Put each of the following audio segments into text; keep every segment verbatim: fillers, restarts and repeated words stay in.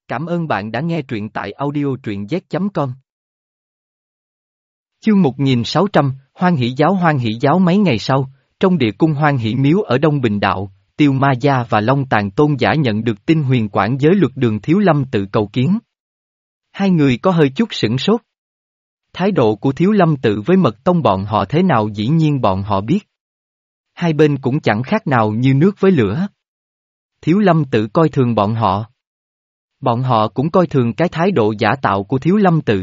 Cảm ơn bạn đã nghe truyện tại audio truyện z chấm com. Chương một nghìn sáu trăm, Hoan Hỷ Giáo. Hoan Hỷ Giáo. Mấy ngày sau, trong địa cung Hoan Hỷ Miếu ở Đông Bình Đạo, Tiêu Ma Gia và Long Tàn Tôn Giả nhận được tin huyền quản giới luật đường Thiếu Lâm tự cầu kiến. Hai người có hơi chút sửng sốt. Thái độ của Thiếu Lâm tự với Mật Tông bọn họ thế nào dĩ nhiên bọn họ biết. Hai bên cũng chẳng khác nào như nước với lửa. Thiếu Lâm tự coi thường bọn họ. Bọn họ cũng coi thường cái thái độ giả tạo của Thiếu Lâm tự.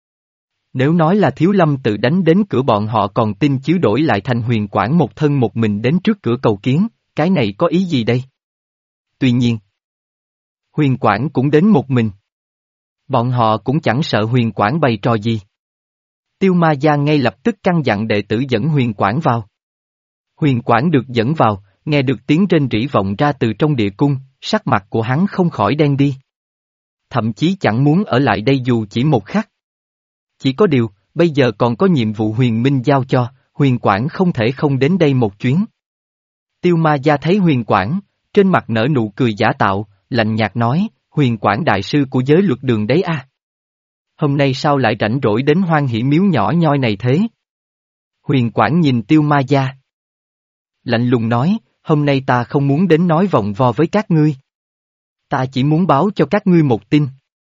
Nếu nói là Thiếu Lâm tự đánh đến cửa bọn họ còn tin chứ đổi lại thành huyền quản một thân một mình đến trước cửa cầu kiến, cái này có ý gì đây? Tuy nhiên, huyền quản cũng đến một mình. Bọn họ cũng chẳng sợ huyền quản bày trò gì. Tiêu Ma Gia ngay lập tức căn dặn đệ tử dẫn huyền quản vào. Huyền quản được dẫn vào, nghe được tiếng rên rỉ vọng ra từ trong địa cung, sắc mặt của hắn không khỏi đen đi. Thậm chí chẳng muốn ở lại đây dù chỉ một khắc. Chỉ có điều, bây giờ còn có nhiệm vụ huyền minh giao cho, huyền quản không thể không đến đây một chuyến. Tiêu Ma Gia thấy huyền quản, trên mặt nở nụ cười giả tạo, lạnh nhạt nói, huyền quản đại sư của giới luật đường đấy à. Hôm nay sao lại rảnh rỗi đến Hoan Hỷ Miếu nhỏ nhoi này thế? Huyền quản nhìn Tiêu Ma Gia. Lạnh lùng nói, hôm nay ta không muốn đến nói vòng vo với các ngươi. Ta chỉ muốn báo cho các ngươi một tin.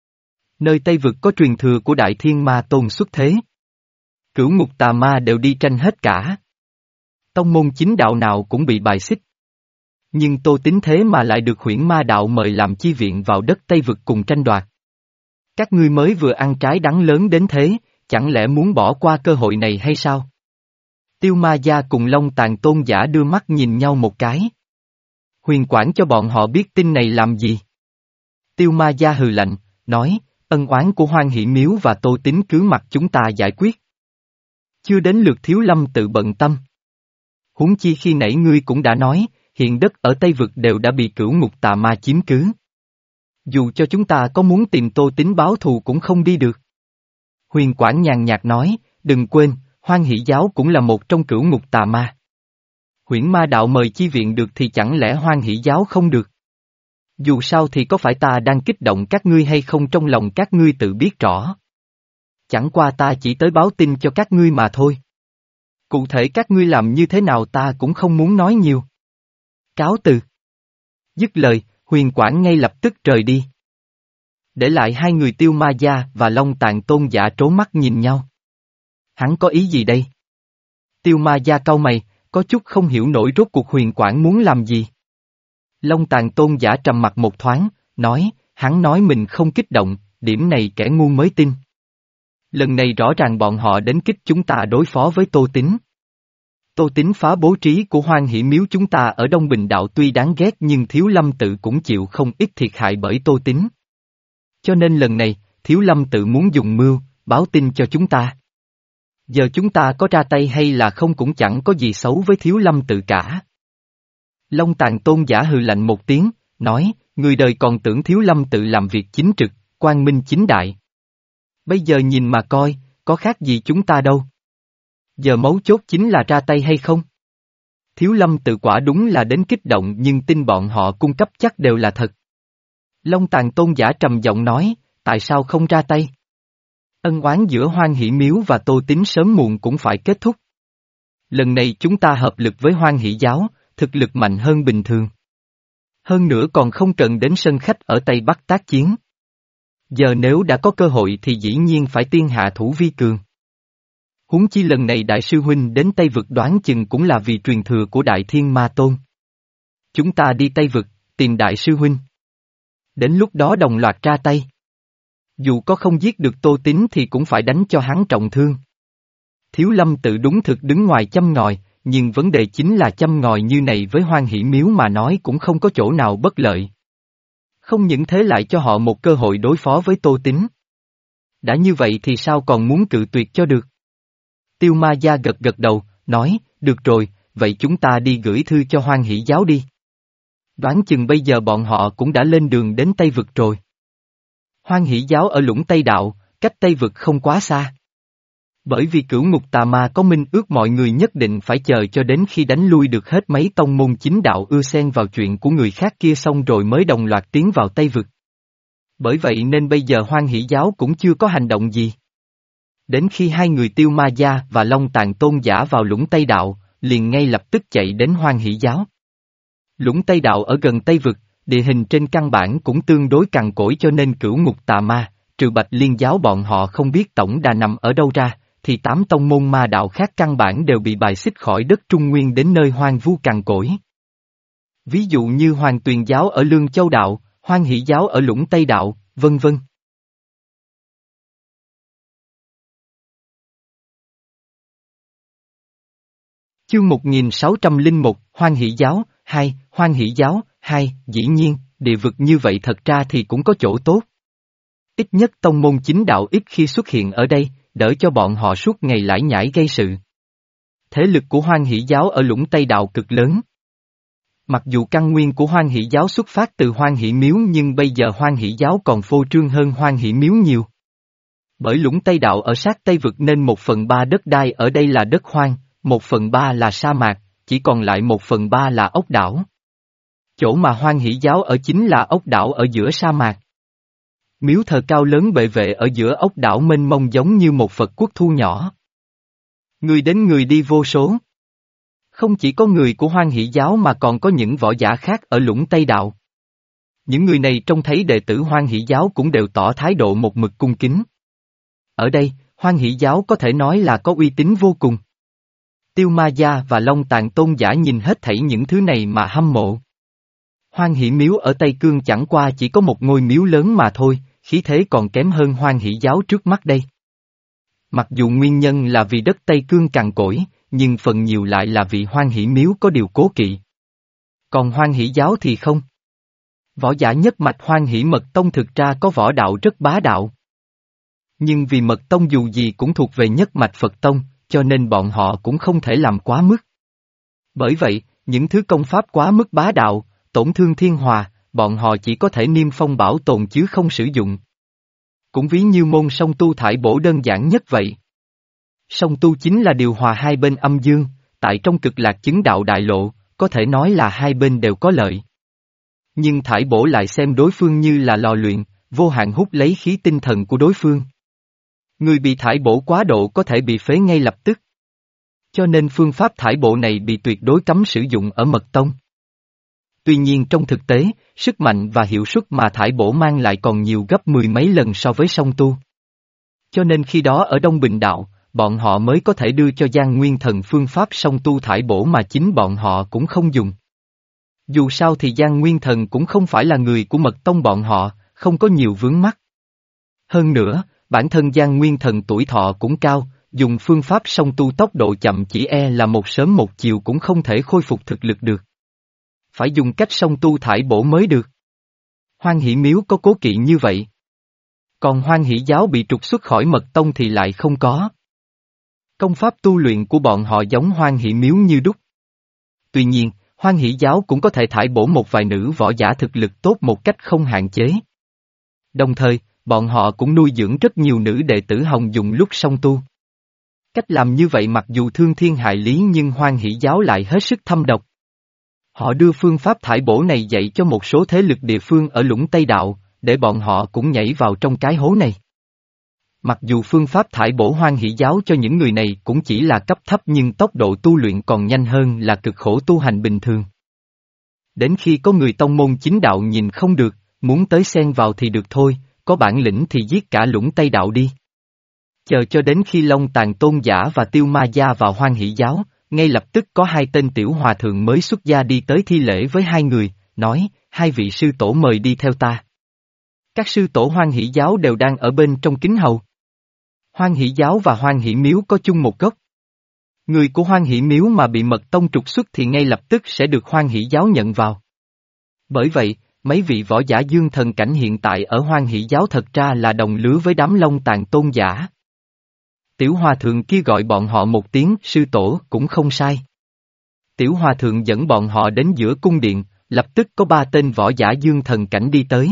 Nơi Tây Vực có truyền thừa của Đại Thiên Ma Tôn xuất thế. Cửu ngục tà ma đều đi tranh hết cả. Tông môn chính đạo nào cũng bị bài xích. Nhưng Tô Tín thế mà lại được Huyễn Ma đạo mời làm chi viện vào đất Tây Vực cùng tranh đoạt. Các ngươi mới vừa ăn trái đắng lớn đến thế, chẳng lẽ muốn bỏ qua cơ hội này hay sao? Tiêu Ma Gia cùng Long Tàn Tôn Giả đưa mắt nhìn nhau một cái. Huyền quản cho bọn họ biết tin này làm gì? Tiêu Ma Gia hừ lạnh, nói, ân oán của Hoan Hỷ Miếu và Tô Tín cứ mặc chúng ta giải quyết. Chưa đến lượt Thiếu Lâm tự bận tâm. Huống chi khi nãy ngươi cũng đã nói, hiện đất ở Tây Vực đều đã bị cửu ngục tà ma chiếm cứ. Dù cho chúng ta có muốn tìm Tô Tín báo thù cũng không đi được. Huyền quản nhàn nhạt nói, đừng quên, Hoan Hỷ Giáo cũng là một trong cửu ngục tà ma. Huyễn Ma đạo mời chi viện được thì chẳng lẽ Hoan Hỷ Giáo không được? Dù sao thì có phải ta đang kích động các ngươi hay không trong lòng các ngươi tự biết rõ. Chẳng qua ta chỉ tới báo tin cho các ngươi mà thôi. Cụ thể các ngươi làm như thế nào ta cũng không muốn nói nhiều. Cáo từ. Dứt lời, huyền quản ngay lập tức rời đi. Để lại hai người Tiêu Ma Gia và Long Tàn Tôn Giả trố mắt nhìn nhau. Hắn có ý gì đây? Tiêu Ma Gia cau mày, có chút không hiểu nổi rốt cuộc huyền quản muốn làm gì. Long Tàn Tôn Giả trầm mặt một thoáng, nói, hắn nói mình không kích động, điểm này kẻ ngu mới tin. Lần này rõ ràng bọn họ đến kích chúng ta đối phó với Tô Tín. Tô Tín phá bố trí của Hoan Hỷ Miếu chúng ta ở Đông Bình Đạo tuy đáng ghét nhưng Thiếu Lâm tự cũng chịu không ít thiệt hại bởi Tô Tín. Cho nên lần này, Thiếu Lâm tự muốn dùng mưu, báo tin cho chúng ta. Giờ chúng ta có ra tay hay là không cũng chẳng có gì xấu với Thiếu Lâm tự cả. Long Tàn Tôn Giả hừ lạnh một tiếng, nói, người đời còn tưởng Thiếu Lâm tự làm việc chính trực, quang minh chính đại. Bây giờ nhìn mà coi, có khác gì chúng ta đâu. Giờ mấu chốt chính là ra tay hay không. Thiếu Lâm tự quả đúng là đến kích động nhưng tin bọn họ cung cấp chắc đều là thật. Long Tàn Tôn Giả trầm giọng nói, tại sao không ra tay? Ân oán giữa Hoan Hỷ Miếu và Tô Tín sớm muộn cũng phải kết thúc. Lần này chúng ta hợp lực với Hoan Hỷ Giáo, thực lực mạnh hơn bình thường. Hơn nữa còn không cần đến sân khách ở Tây Bắc tác chiến. Giờ nếu đã có cơ hội thì dĩ nhiên phải tiên hạ thủ vi cường. Huống chi lần này Đại sư Huynh đến Tây Vực đoán chừng cũng là vì truyền thừa của Đại Thiên Ma Tôn. Chúng ta đi Tây Vực, tìm Đại sư Huynh. Đến lúc đó đồng loạt ra tay. Dù có không giết được Tô Tín thì cũng phải đánh cho hắn trọng thương. Thiếu Lâm tự đúng thực đứng ngoài châm ngòi, nhưng vấn đề chính là châm ngòi như này với Hoan Hỷ Miếu mà nói cũng không có chỗ nào bất lợi. Không những thế lại cho họ một cơ hội đối phó với Tô Tín. Đã như vậy thì sao còn muốn cự tuyệt cho được? Tiêu Ma Gia gật gật đầu, nói, được rồi, vậy chúng ta đi gửi thư cho Hoan Hỷ Giáo đi. Đoán chừng bây giờ bọn họ cũng đã lên đường đến Tây Vực rồi. Hoan Hỷ Giáo ở Lũng Tây Đạo, cách Tây Vực không quá xa. Bởi vì cửu ngục tà ma có minh ước mọi người nhất định phải chờ cho đến khi đánh lui được hết mấy tông môn chính đạo ưa xen vào chuyện của người khác kia xong rồi mới đồng loạt tiến vào Tây Vực. Bởi vậy nên bây giờ Hoan Hỷ Giáo cũng chưa có hành động gì. Đến khi hai người Tiêu Ma Gia và Long Tàn Tôn Giả vào Lũng Tây Đạo, liền ngay lập tức chạy đến Hoan Hỷ Giáo. Lũng Tây Đạo ở gần Tây Vực, địa hình trên căn bản cũng tương đối cằn cỗi cho nên cửu ngục tà ma, trừ Bạch Liên Giáo bọn họ không biết tổng đà nằm ở đâu ra, thì tám tông môn ma đạo khác căn bản đều bị bài xích khỏi đất Trung Nguyên đến nơi hoang vu cằn cỗi. Ví dụ như Hoàng Tuyền Giáo ở Lương Châu Đạo, Hoan Hỷ Giáo ở Lũng Tây Đạo, vân vân. Chương một nghìn sáu trăm lẻ một, Hoan Hỷ Giáo, hai, Hoan Hỷ Giáo, hai, dĩ nhiên, địa vực như vậy thật ra thì cũng có chỗ tốt. Ít nhất tông môn chính đạo ít khi xuất hiện ở đây, đỡ cho bọn họ suốt ngày lải nhải gây sự. Thế lực của Hoan Hỷ Giáo ở Lũng Tây Đạo cực lớn. Mặc dù căn nguyên của Hoan Hỷ Giáo xuất phát từ Hoan Hỷ Miếu nhưng bây giờ Hoan Hỷ Giáo còn phô trương hơn Hoan Hỷ Miếu nhiều. Bởi Lũng Tây Đạo ở sát Tây Vực nên một phần ba đất đai ở đây là đất hoang, một phần ba là sa mạc, chỉ còn lại một phần ba là ốc đảo. Chỗ mà Hoan Hỷ Giáo ở chính là ốc đảo ở giữa sa mạc. Miếu thờ cao lớn bệ vệ ở giữa ốc đảo mênh mông giống như một Phật quốc thu nhỏ. Người đến người đi vô số. Không chỉ có người của Hoan Hỷ Giáo mà còn có những võ giả khác ở Lũng Tây Đạo. Những người này trông thấy đệ tử Hoan Hỷ Giáo cũng đều tỏ thái độ một mực cung kính. Ở đây, Hoan Hỷ Giáo có thể nói là có uy tín vô cùng. Tiêu Ma Gia và Long Tàn Tôn Giả nhìn hết thảy những thứ này mà hâm mộ. Hoan Hỷ Miếu ở Tây Cương chẳng qua chỉ có một ngôi miếu lớn mà thôi, khí thế còn kém hơn Hoan Hỷ Giáo trước mắt đây. Mặc dù nguyên nhân là vì đất Tây Cương cằn cỗi, nhưng phần nhiều lại là vì Hoan Hỷ Miếu có điều cố kỵ. Còn Hoan Hỷ Giáo thì không. Võ giả nhất mạch Hoan Hỷ Mật Tông thực ra có võ đạo rất bá đạo. Nhưng vì Mật Tông dù gì cũng thuộc về nhất mạch Phật Tông, cho nên bọn họ cũng không thể làm quá mức. Bởi vậy, những thứ công pháp quá mức bá đạo, tổn thương thiên hòa, bọn họ chỉ có thể niêm phong bảo tồn chứ không sử dụng. Cũng ví như môn song tu thải bổ đơn giản nhất vậy. Song tu chính là điều hòa hai bên âm dương, tại trong cực lạc chứng đạo đại lộ, có thể nói là hai bên đều có lợi. Nhưng thải bổ lại xem đối phương như là lò luyện, vô hạn hút lấy khí tinh thần của đối phương. Người bị thải bổ quá độ có thể bị phế ngay lập tức. Cho nên phương pháp thải bộ này bị tuyệt đối cấm sử dụng ở Mật Tông. Tuy nhiên trong thực tế, sức mạnh và hiệu suất mà thải bổ mang lại còn nhiều gấp mười mấy lần so với song tu. Cho nên khi đó ở Đông Bình Đạo, bọn họ mới có thể đưa cho Giang Nguyên Thần phương pháp song tu thải bổ mà chính bọn họ cũng không dùng. Dù sao thì Giang Nguyên Thần cũng không phải là người của Mật Tông bọn họ, không có nhiều vướng mắc. Hơn nữa, bản thân Giang Nguyên Thần tuổi thọ cũng cao, dùng phương pháp song tu tốc độ chậm chỉ e là một sớm một chiều cũng không thể khôi phục thực lực được. Phải dùng cách song tu thải bổ mới được. Hoan Hỷ Miếu có cố kỵ như vậy. Còn Hoan Hỷ Giáo bị trục xuất khỏi Mật Tông thì lại không có. Công pháp tu luyện của bọn họ giống Hoan Hỷ Miếu như đúc. Tuy nhiên, Hoan Hỷ Giáo cũng có thể thải bổ một vài nữ võ giả thực lực tốt một cách không hạn chế. Đồng thời, bọn họ cũng nuôi dưỡng rất nhiều nữ đệ tử hồng dùng lúc song tu. Cách làm như vậy mặc dù thương thiên hại lý nhưng Hoan Hỷ Giáo lại hết sức thâm độc. Họ đưa phương pháp thải bổ này dạy cho một số thế lực địa phương ở Lũng Tây Đạo, để bọn họ cũng nhảy vào trong cái hố này. Mặc dù phương pháp thải bổ Hoan Hỷ Giáo cho những người này cũng chỉ là cấp thấp nhưng tốc độ tu luyện còn nhanh hơn là cực khổ tu hành bình thường. Đến khi có người tông môn chính đạo nhìn không được, muốn tới xen vào thì được thôi, có bản lĩnh thì giết cả Lũng Tây Đạo đi. Chờ cho đến khi Long Tàn Tôn Giả và Tiêu Ma Gia vào Hoan Hỷ Giáo, ngay lập tức có hai tên tiểu hòa thượng mới xuất gia đi tới thi lễ với hai người, nói, hai vị sư tổ mời đi theo ta. Các sư tổ Hoan Hỷ Giáo đều đang ở bên trong kính hầu. Hoan Hỷ Giáo và Hoan Hỷ Miếu có chung một gốc. Người của Hoan Hỷ Miếu mà bị Mật Tông trục xuất thì ngay lập tức sẽ được Hoan Hỷ Giáo nhận vào. Bởi vậy, mấy vị võ giả dương thần cảnh hiện tại ở Hoan Hỷ Giáo thật ra là đồng lứa với đám Long Tàn Tôn Giả. Tiểu hòa thượng kia gọi bọn họ một tiếng sư tổ cũng không sai. Tiểu hòa thượng dẫn bọn họ đến giữa cung điện, lập tức có ba tên võ giả dương thần cảnh đi tới.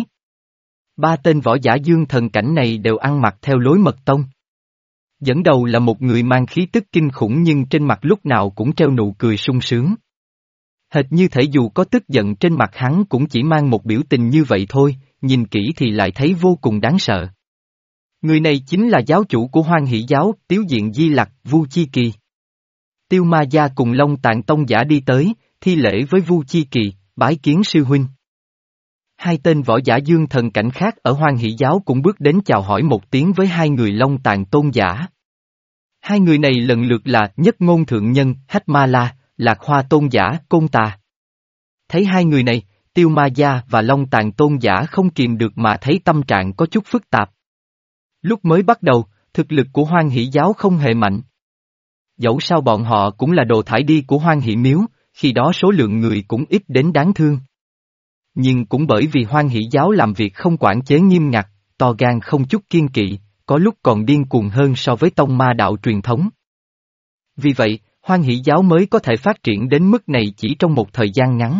Ba tên võ giả dương thần cảnh này đều ăn mặc theo lối Mật Tông. Dẫn đầu là một người mang khí tức kinh khủng nhưng trên mặt lúc nào cũng treo nụ cười sung sướng. Hệt như thể dù có tức giận trên mặt hắn cũng chỉ mang một biểu tình như vậy thôi, nhìn kỹ thì lại thấy vô cùng đáng sợ. Người này chính là giáo chủ của Hoan Hỷ giáo, Tiếu Diện Di Lặc, Vu Chi Kỳ. Tiêu Ma Gia cùng Long Tạng Tông giả đi tới, thi lễ với Vu Chi Kỳ, bái kiến sư huynh. Hai tên võ giả dương thần cảnh khác ở Hoan Hỷ giáo cũng bước đến chào hỏi một tiếng với hai người Long Tạng Tôn giả. Hai người này lần lượt là Nhất Ngôn Thượng Nhân, Hách Ma La, Lạc Hoa Tôn giả, Côn Tà. Thấy hai người này, Tiêu Ma Gia và Long Tạng Tôn giả không kìm được mà thấy tâm trạng có chút phức tạp. Lúc mới bắt đầu, thực lực của Hoan Hỷ giáo không hề mạnh. Dẫu sao bọn họ cũng là đồ thải đi của Hoan Hỷ miếu, khi đó số lượng người cũng ít đến đáng thương. Nhưng cũng bởi vì Hoan Hỷ giáo làm việc không quản chế nghiêm ngặt, to gan không chút kiên kỵ, có lúc còn điên cuồng hơn so với tông ma đạo truyền thống. Vì vậy, Hoan Hỷ giáo mới có thể phát triển đến mức này chỉ trong một thời gian ngắn.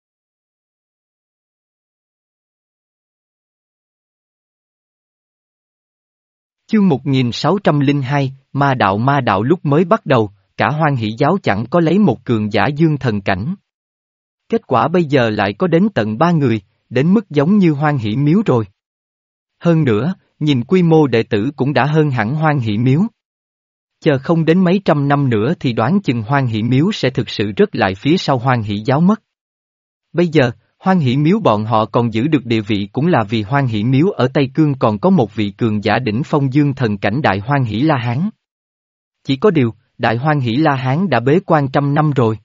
Chương một nghìn sáu trăm lẻ hai, Ma đạo Ma đạo lúc mới bắt đầu, cả Hoan Hỷ giáo chẳng có lấy một cường giả dương thần cảnh. Kết quả bây giờ lại có đến tận ba người, đến mức giống như Hoan Hỷ miếu rồi. Hơn nữa, nhìn quy mô đệ tử cũng đã hơn hẳn Hoan Hỷ miếu. Chờ không đến mấy trăm năm nữa thì đoán chừng Hoan Hỷ miếu sẽ thực sự rớt lại phía sau Hoan Hỷ giáo mất. Bây giờ, Hoan Hỷ miếu bọn họ còn giữ được địa vị cũng là vì Hoan Hỷ miếu ở Tây Cương còn có một vị cường giả đỉnh phong dương thần cảnh Đại Hoan Hỷ La Hán. Chỉ có điều, Đại Hoan Hỷ La Hán đã bế quan trăm năm rồi.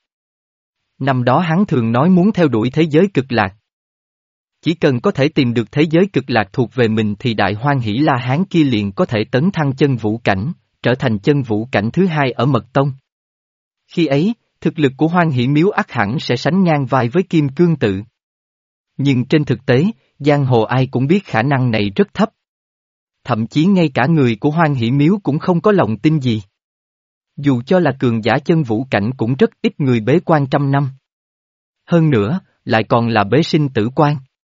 Năm đó hắn thường nói muốn theo đuổi thế giới cực lạc. Chỉ cần có thể tìm được thế giới cực lạc thuộc về mình thì Đại Hoan Hỷ La Hán kia liền có thể tấn thăng chân vũ cảnh, trở thành chân vũ cảnh thứ hai ở Mật Tông. Khi ấy, thực lực của Hoan Hỷ miếu ắt hẳn sẽ sánh ngang vai với Kim Cương tự. Nhưng trên thực tế, giang hồ ai cũng biết khả năng này rất thấp. Thậm chí ngay cả người của Hoan Hỷ miếu cũng không có lòng tin gì. Dù cho là cường giả chân vũ cảnh cũng rất ít người bế quan trăm năm. Hơn nữa, lại còn là bế sinh tử quan.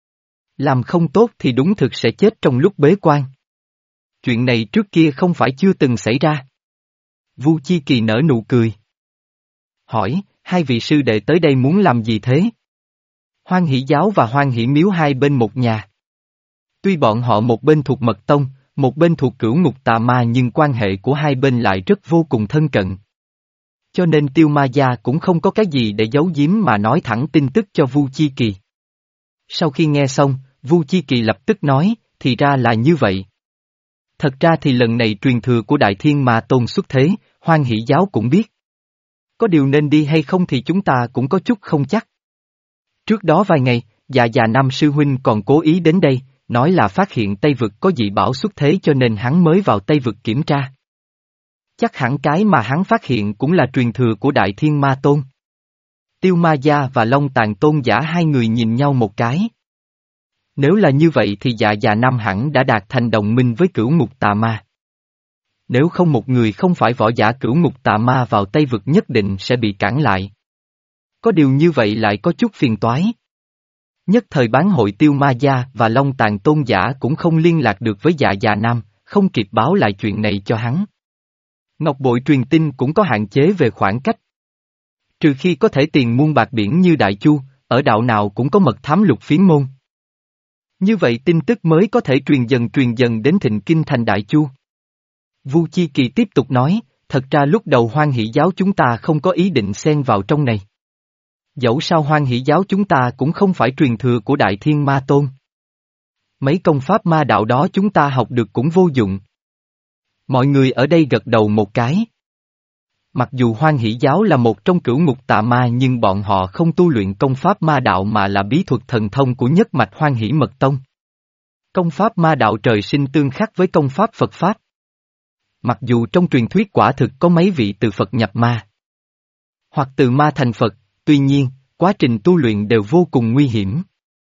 Làm không tốt thì đúng thực sẽ chết trong lúc bế quan. Chuyện này trước kia không phải chưa từng xảy ra. Vu Chi Kỳ nở nụ cười. Hỏi, hai vị sư đệ tới đây muốn làm gì thế? Hoan Hỷ giáo và Hoan Hỷ miếu hai bên một nhà. Tuy bọn họ một bên thuộc Mật Tông, một bên thuộc Cửu Ngục Tà Ma nhưng quan hệ của hai bên lại rất vô cùng thân cận. Cho nên Tiêu Ma Gia cũng không có cái gì để giấu giếm mà nói thẳng tin tức cho Vu Chi Kỳ. Sau khi nghe xong, Vu Chi Kỳ lập tức nói, thì ra là như vậy. Thật ra thì lần này truyền thừa của Đại Thiên Ma Tôn xuất thế, Hoan Hỷ giáo cũng biết. Có điều nên đi hay không thì chúng ta cũng có chút không chắc. Trước đó vài ngày, Dạ Già Nam sư huynh còn cố ý đến đây, nói là phát hiện Tây Vực có dị bảo xuất thế cho nên hắn mới vào Tây Vực kiểm tra. Chắc hẳn cái mà hắn phát hiện cũng là truyền thừa của Đại Thiên Ma Tôn. Tiêu Ma Gia và Long Tạng Tôn giả hai người nhìn nhau một cái. Nếu là như vậy thì Dạ Già Nam hẳn đã đạt thành đồng minh với Cửu Ngục Tà Ma. Nếu không một người không phải võ giả Cửu Ngục Tà Ma vào Tây Vực nhất định sẽ bị cản lại. Có điều như vậy lại có chút phiền toái. Nhất thời bán hội Tiêu Ma Gia và Long Tạng Tôn giả cũng không liên lạc được với Dạ Già Nam, không kịp báo lại chuyện này cho hắn. Ngọc bội truyền tin cũng có hạn chế về khoảng cách. Trừ khi có thể tiền muôn bạc biển như Đại Chu, ở đạo nào cũng có mật thám lục phiến môn. Như vậy tin tức mới có thể truyền dần truyền dần đến Thịnh Kinh thành Đại Chu. Vu Chi Kỳ tiếp tục nói, thật ra lúc đầu Hoan Hỷ giáo chúng ta không có ý định xen vào trong này. Dẫu sao Hoan Hỷ giáo chúng ta cũng không phải truyền thừa của Đại Thiên Ma Tôn. Mấy công pháp ma đạo đó chúng ta học được cũng vô dụng. Mọi người ở đây gật đầu một cái. Mặc dù Hoan Hỷ giáo là một trong Cửu Ngục Tà Ma nhưng bọn họ không tu luyện công pháp ma đạo mà là bí thuật thần thông của nhất mạch Hoan Hỷ Mật Tông. Công pháp ma đạo trời sinh tương khắc với công pháp Phật Pháp. Mặc dù trong truyền thuyết quả thực có mấy vị từ Phật nhập ma, hoặc từ ma thành Phật, tuy nhiên, quá trình tu luyện đều vô cùng nguy hiểm.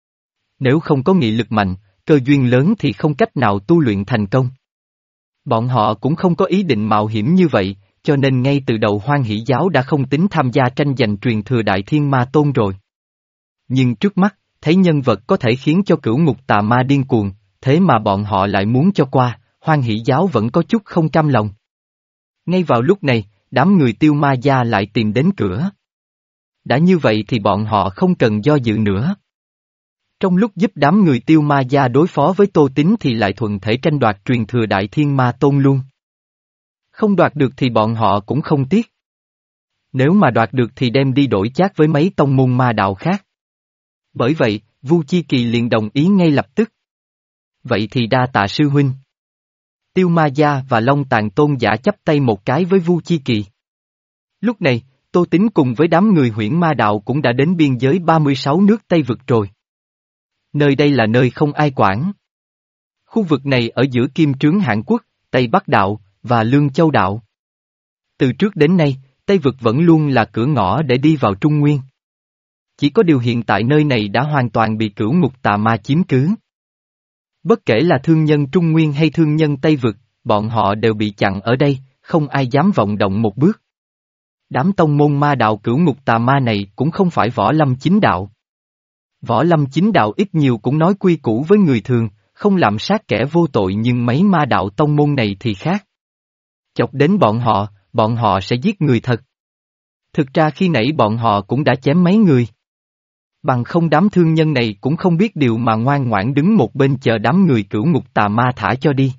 Nếu không có nghị lực mạnh, cơ duyên lớn thì không cách nào tu luyện thành công. Bọn họ cũng không có ý định mạo hiểm như vậy, cho nên ngay từ đầu Hoan Hỷ giáo đã không tính tham gia tranh giành truyền thừa Đại Thiên Ma Tôn rồi. Nhưng trước mắt, thấy nhân vật có thể khiến cho Cửu Ngục Tà Ma điên cuồng, thế mà bọn họ lại muốn cho qua, Hoan Hỷ giáo vẫn có chút không cam lòng. Ngay vào lúc này, đám người Tiêu Ma Gia lại tìm đến cửa. Đã như vậy thì bọn họ không cần do dự nữa. Trong lúc giúp đám người Tiêu Ma Gia đối phó với Tô Tín thì lại thuận thể tranh đoạt truyền thừa Đại Thiên Ma Tôn luôn. Không đoạt được thì bọn họ cũng không tiếc. Nếu mà đoạt được thì đem đi đổi chác với mấy tông môn ma đạo khác. Bởi vậy, Vu Chi Kỳ liền đồng ý ngay lập tức. Vậy thì đa tạ sư huynh. Tiêu Ma Gia và Long Tàn Tôn giả chắp tay một cái với Vu Chi Kỳ. Lúc này, Tô Tín cùng với đám người Huyễn Ma Đạo cũng đã đến biên giới ba mươi sáu nước Tây Vực rồi. Nơi đây là nơi không ai quản. Khu vực này ở giữa Kim Trướng Hãn Quốc, Tây Bắc Đạo, và Lương Châu Đạo. Từ trước đến nay, Tây Vực vẫn luôn là cửa ngõ để đi vào Trung Nguyên. Chỉ có điều hiện tại nơi này đã hoàn toàn bị cửu ngục tà ma chiếm cứ. Bất kể là thương nhân Trung Nguyên hay thương nhân Tây Vực, bọn họ đều bị chặn ở đây, không ai dám vọng động một bước. Đám tông môn ma đạo cửu ngục tà ma này cũng không phải võ lâm chính đạo. Võ lâm chính đạo ít nhiều cũng nói quy củ với người thường, không lạm sát kẻ vô tội, nhưng mấy ma đạo tông môn này thì khác. Chọc đến bọn họ, bọn họ sẽ giết người thật. Thực ra khi nãy bọn họ cũng đã chém mấy người. Bằng không đám thương nhân này cũng không biết điều mà ngoan ngoãn đứng một bên chờ đám người cửu ngục tà ma thả cho đi.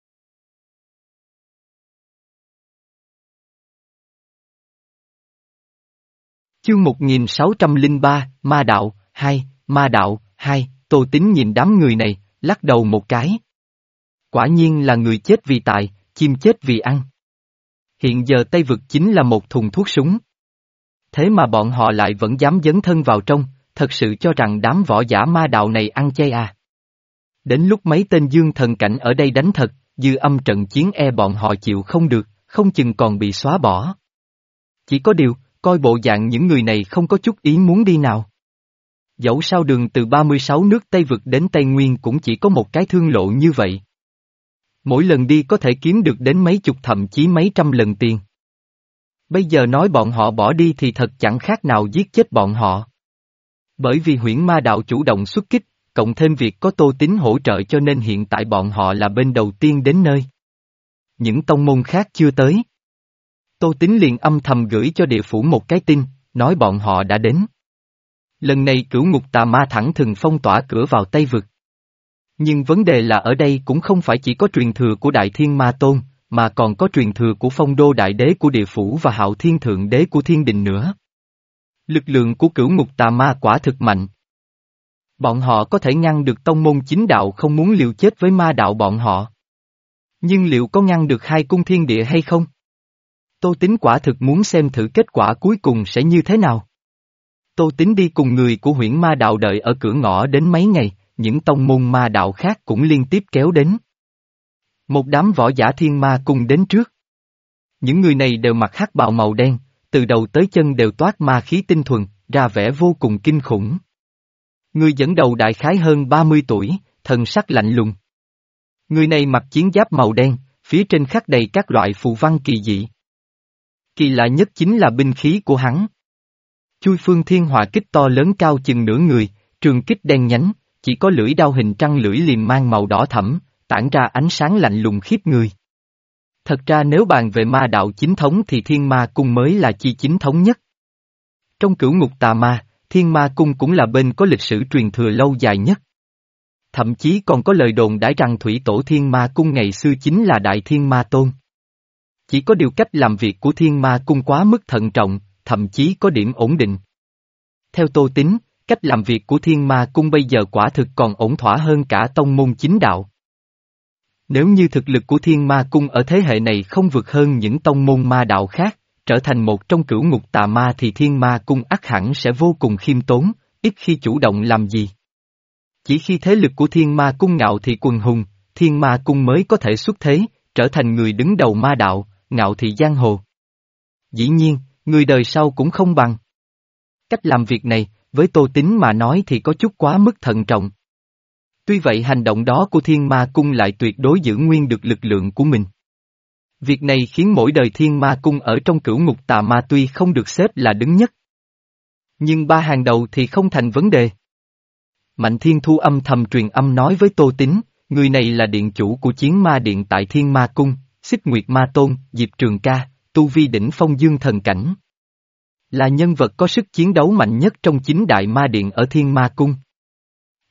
Chương một nghìn sáu trăm lẻ ba, Ma Đạo, hai, Ma Đạo, hai, Tô Tín nhìn đám người này, lắc đầu một cái. Quả nhiên là người chết vì tài, chim chết vì ăn. Hiện giờ Tây Vực chính là một thùng thuốc súng. Thế mà bọn họ lại vẫn dám dấn thân vào trong, thật sự cho rằng đám võ giả ma đạo này ăn chay à. Đến lúc mấy tên dương thần cảnh ở đây đánh thật, dư âm trận chiến e bọn họ chịu không được, không chừng còn bị xóa bỏ. Chỉ có điều, coi bộ dạng những người này không có chút ý muốn đi nào. Dẫu sao đường từ ba mươi sáu nước Tây Vực đến Tây Nguyên cũng chỉ có một cái thương lộ như vậy. Mỗi lần đi có thể kiếm được đến mấy chục thậm chí mấy trăm lần tiền. Bây giờ nói bọn họ bỏ đi thì thật chẳng khác nào giết chết bọn họ. Bởi vì Huyễn Ma Đạo chủ động xuất kích, cộng thêm việc có Tô Tín hỗ trợ cho nên hiện tại bọn họ là bên đầu tiên đến nơi. Những tông môn khác chưa tới. Tô Tín liền âm thầm gửi cho địa phủ một cái tin, nói bọn họ đã đến. Lần này cửu ngục tà ma thẳng thừng phong tỏa cửa vào Tây Vực. Nhưng vấn đề là ở đây cũng không phải chỉ có truyền thừa của Đại Thiên Ma Tôn, mà còn có truyền thừa của Phong Đô Đại Đế của địa phủ và Hạo Thiên Thượng Đế của Thiên Đình nữa. Lực lượng của cửu ngục tà ma quả thực mạnh. Bọn họ có thể ngăn được tông môn chính đạo không muốn liều chết với ma đạo bọn họ. Nhưng liệu có ngăn được hai cung thiên địa hay không? Tô Tín quả thực muốn xem thử kết quả cuối cùng sẽ như thế nào. Tô Tín đi cùng người của Huyễn Ma Đạo đợi ở cửa ngõ đến mấy ngày, những tông môn ma đạo khác cũng liên tiếp kéo đến. Một đám võ giả thiên ma cùng đến trước. Những người này đều mặc hắc bào màu đen, từ đầu tới chân đều toát ma khí tinh thuần, ra vẻ vô cùng kinh khủng. Người dẫn đầu đại khái hơn ba mươi tuổi, thần sắc lạnh lùng. Người này mặc chiến giáp màu đen, phía trên khắc đầy các loại phù văn kỳ dị. Kỳ lạ nhất chính là binh khí của hắn. Chui phương thiên hỏa kích to lớn cao chừng nửa người, trường kích đen nhánh, chỉ có lưỡi đao hình trăng lưỡi liềm mang màu đỏ thẫm, tản ra ánh sáng lạnh lùng khiếp người. Thật ra nếu bàn về ma đạo chính thống thì Thiên Ma Cung mới là chi chính thống nhất. Trong cửu ngục tà ma, Thiên Ma Cung cũng là bên có lịch sử truyền thừa lâu dài nhất. Thậm chí còn có lời đồn đãi rằng thủy tổ Thiên Ma Cung ngày xưa chính là Đại Thiên Ma Tôn. Chỉ có điều cách làm việc của Thiên Ma Cung quá mức thận trọng, thậm chí có điểm ổn định. Theo Tô Tín, cách làm việc của Thiên Ma Cung bây giờ quả thực còn ổn thỏa hơn cả tông môn chính đạo. Nếu như thực lực của Thiên Ma Cung ở thế hệ này không vượt hơn những tông môn ma đạo khác, trở thành một trong cửu ngục tà ma thì Thiên Ma Cung ắt hẳn sẽ vô cùng khiêm tốn, ít khi chủ động làm gì. Chỉ khi thế lực của Thiên Ma Cung ngạo thị quần hùng, Thiên Ma Cung mới có thể xuất thế, trở thành người đứng đầu ma đạo, ngạo thị giang hồ. Dĩ nhiên, người đời sau cũng không bằng. Cách làm việc này, với Tô Tín mà nói thì có chút quá mức thận trọng. Tuy vậy hành động đó của Thiên Ma Cung lại tuyệt đối giữ nguyên được lực lượng của mình. Việc này khiến mỗi đời Thiên Ma Cung ở trong cửu ngục tà ma tuy không được xếp là đứng nhất. Nhưng ba hàng đầu thì không thành vấn đề. Mạnh Thiên Thu âm thầm truyền âm nói với Tô Tín, người này là điện chủ của Chiến Ma Điện tại Thiên Ma Cung, Xích Nguyệt Ma Tôn, Diệp Trường Ca, tu vi đỉnh phong dương thần cảnh. Là nhân vật có sức chiến đấu mạnh nhất trong chính đại ma điện ở Thiên Ma Cung.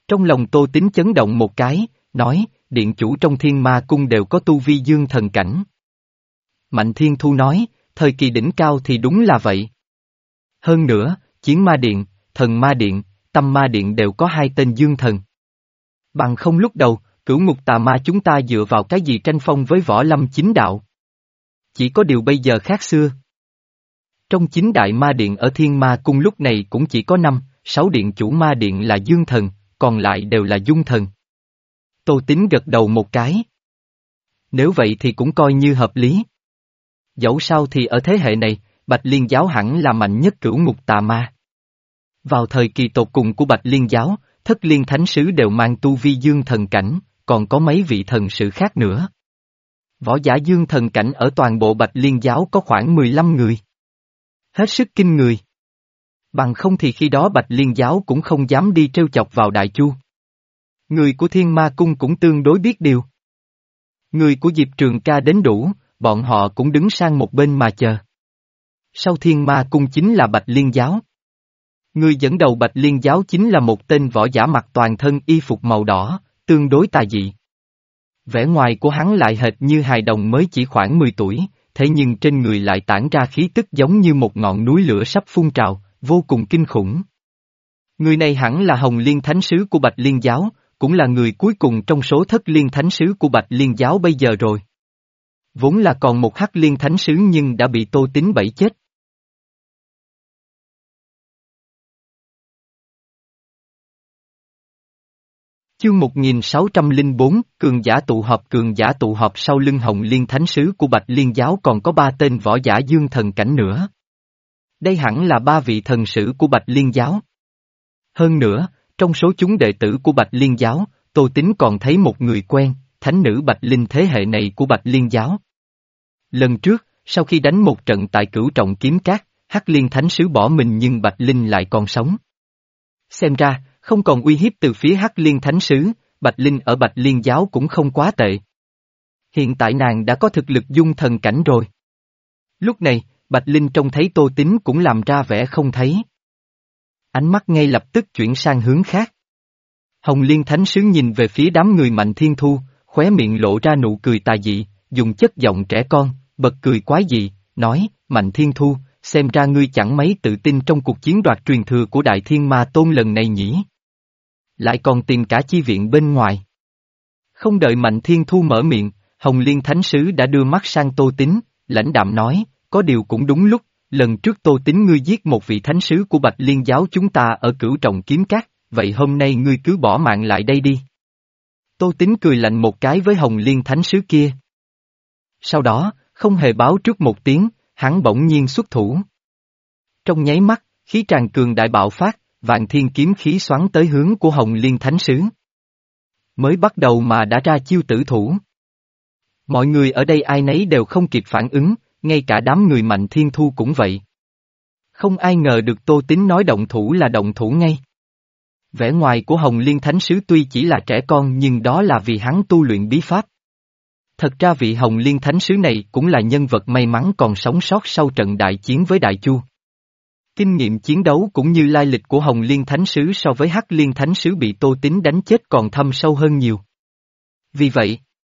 Trong lòng Tô Tín chấn động một cái, nói, điện chủ trong Thiên Ma Cung đều có tu vi dương thần cảnh. Mạnh Thiên Thu nói, thời kỳ đỉnh cao thì đúng là vậy. Hơn nữa, Chiến Ma Điện, Thần Ma Điện, Tâm Ma Điện đều có hai tên dương thần. Bằng không lúc đầu, Cửu Ngục Tà Ma chúng ta dựa vào cái gì tranh phong với Võ Lâm chính đạo? Chỉ có điều bây giờ khác xưa. Trong chín đại ma điện ở Thiên Ma Cung lúc này cũng chỉ có năm, sáu điện chủ ma điện là dương thần, còn lại đều là dung thần. Tô Tín gật đầu một cái. Nếu vậy thì cũng coi như hợp lý. Dẫu sao thì ở thế hệ này, Bạch Liên Giáo hẳn là mạnh nhất Cửu Ngục Tà Ma. Vào thời kỳ tột cùng của Bạch Liên Giáo, Thất Liên Thánh Sứ đều mang tu vi dương thần cảnh, còn có mấy vị thần sự khác nữa. Võ giả dương thần cảnh ở toàn bộ Bạch Liên Giáo có khoảng mười lăm người. Hết sức kinh người. Bằng không thì khi đó Bạch Liên Giáo cũng không dám đi trêu chọc vào Đại Chu. Người của Thiên Ma Cung cũng tương đối biết điều. Người của Diệp Trường Ca đến đủ, bọn họ cũng đứng sang một bên mà chờ. Sau Thiên Ma Cung chính là Bạch Liên Giáo. Người dẫn đầu Bạch Liên Giáo chính là một tên võ giả mặc toàn thân y phục màu đỏ, tương đối tà dị. Vẻ ngoài của hắn lại hệt như hài đồng mới chỉ khoảng mười tuổi, thế nhưng trên người lại tản ra khí tức giống như một ngọn núi lửa sắp phun trào, vô cùng kinh khủng. Người này hẳn là Hồng Liên Thánh Sứ của Bạch Liên Giáo, cũng là người cuối cùng trong số Thất Liên Thánh Sứ của Bạch Liên Giáo bây giờ rồi. Vốn là còn một Hắc Liên Thánh Sứ nhưng đã bị Tô Tín bẫy chết. Chương một nghìn sáu trăm lẻ bốn, cường giả tụ họp cường giả tụ họp sau lưng Hồng Liên Thánh Sứ của Bạch Liên Giáo còn có ba tên võ giả dương thần cảnh nữa. Đây hẳn là ba vị thần sử của Bạch Liên Giáo. Hơn nữa, trong số chúng đệ tử của Bạch Liên Giáo, Tô Tín còn thấy một người quen, thánh nữ Bạch Linh thế hệ này của Bạch Liên Giáo. Lần trước, sau khi đánh một trận tại Cửu Trọng Kiếm Cát, Hắc Liên Thánh Sứ bỏ mình nhưng Bạch Linh lại còn sống. Xem ra, không còn uy hiếp từ phía Hắc Liên Thánh Sứ, Bạch Linh ở Bạch Liên Giáo cũng không quá tệ. Hiện tại nàng đã có thực lực dung thần cảnh rồi. Lúc này, Bạch Linh trông thấy Tô Tín cũng làm ra vẻ không thấy. Ánh mắt ngay lập tức chuyển sang hướng khác. Hồng Liên Thánh Sứ nhìn về phía đám người Mạnh Thiên Thu, khóe miệng lộ ra nụ cười tà dị, dùng chất giọng trẻ con, bật cười quái dị, nói, Mạnh Thiên Thu, xem ra ngươi chẳng mấy tự tin trong cuộc chiến đoạt truyền thừa của Đại Thiên Ma Tôn lần này nhỉ. Lại còn tìm cả chi viện bên ngoài. Không đợi Mạnh Thiên Thu mở miệng, Hồng Liên Thánh Sứ đã đưa mắt sang Tô Tín, lãnh đạm nói, có điều cũng đúng lúc, lần trước Tô Tín ngươi giết một vị Thánh Sứ của Bạch Liên Giáo chúng ta ở Cửu Trọng Kiếm Cát, vậy hôm nay ngươi cứ bỏ mạng lại đây đi. Tô Tín cười lạnh một cái với Hồng Liên Thánh Sứ kia. Sau đó, không hề báo trước một tiếng, hắn bỗng nhiên xuất thủ. Trong nháy mắt, khí tràn cường đại bạo phát, vạn thiên kiếm khí xoắn tới hướng của Hồng Liên Thánh Sứ. Mới bắt đầu mà đã ra chiêu tử thủ. Mọi người ở đây ai nấy đều không kịp phản ứng, ngay cả đám người Mạnh Thiên Thu cũng vậy. Không ai ngờ được Tô Tín nói động thủ là động thủ ngay. Vẻ ngoài của Hồng Liên Thánh Sứ tuy chỉ là trẻ con nhưng đó là vì hắn tu luyện bí pháp. Thật ra vị Hồng Liên Thánh Sứ này cũng là nhân vật may mắn còn sống sót sau trận đại chiến với Đại Chu. Kinh nghiệm chiến đấu cũng như lai lịch của Hồng Liên Thánh Sứ so với Hắc Liên Thánh Sứ bị Tô Tín đánh chết còn thâm sâu hơn nhiều. Vì vậy,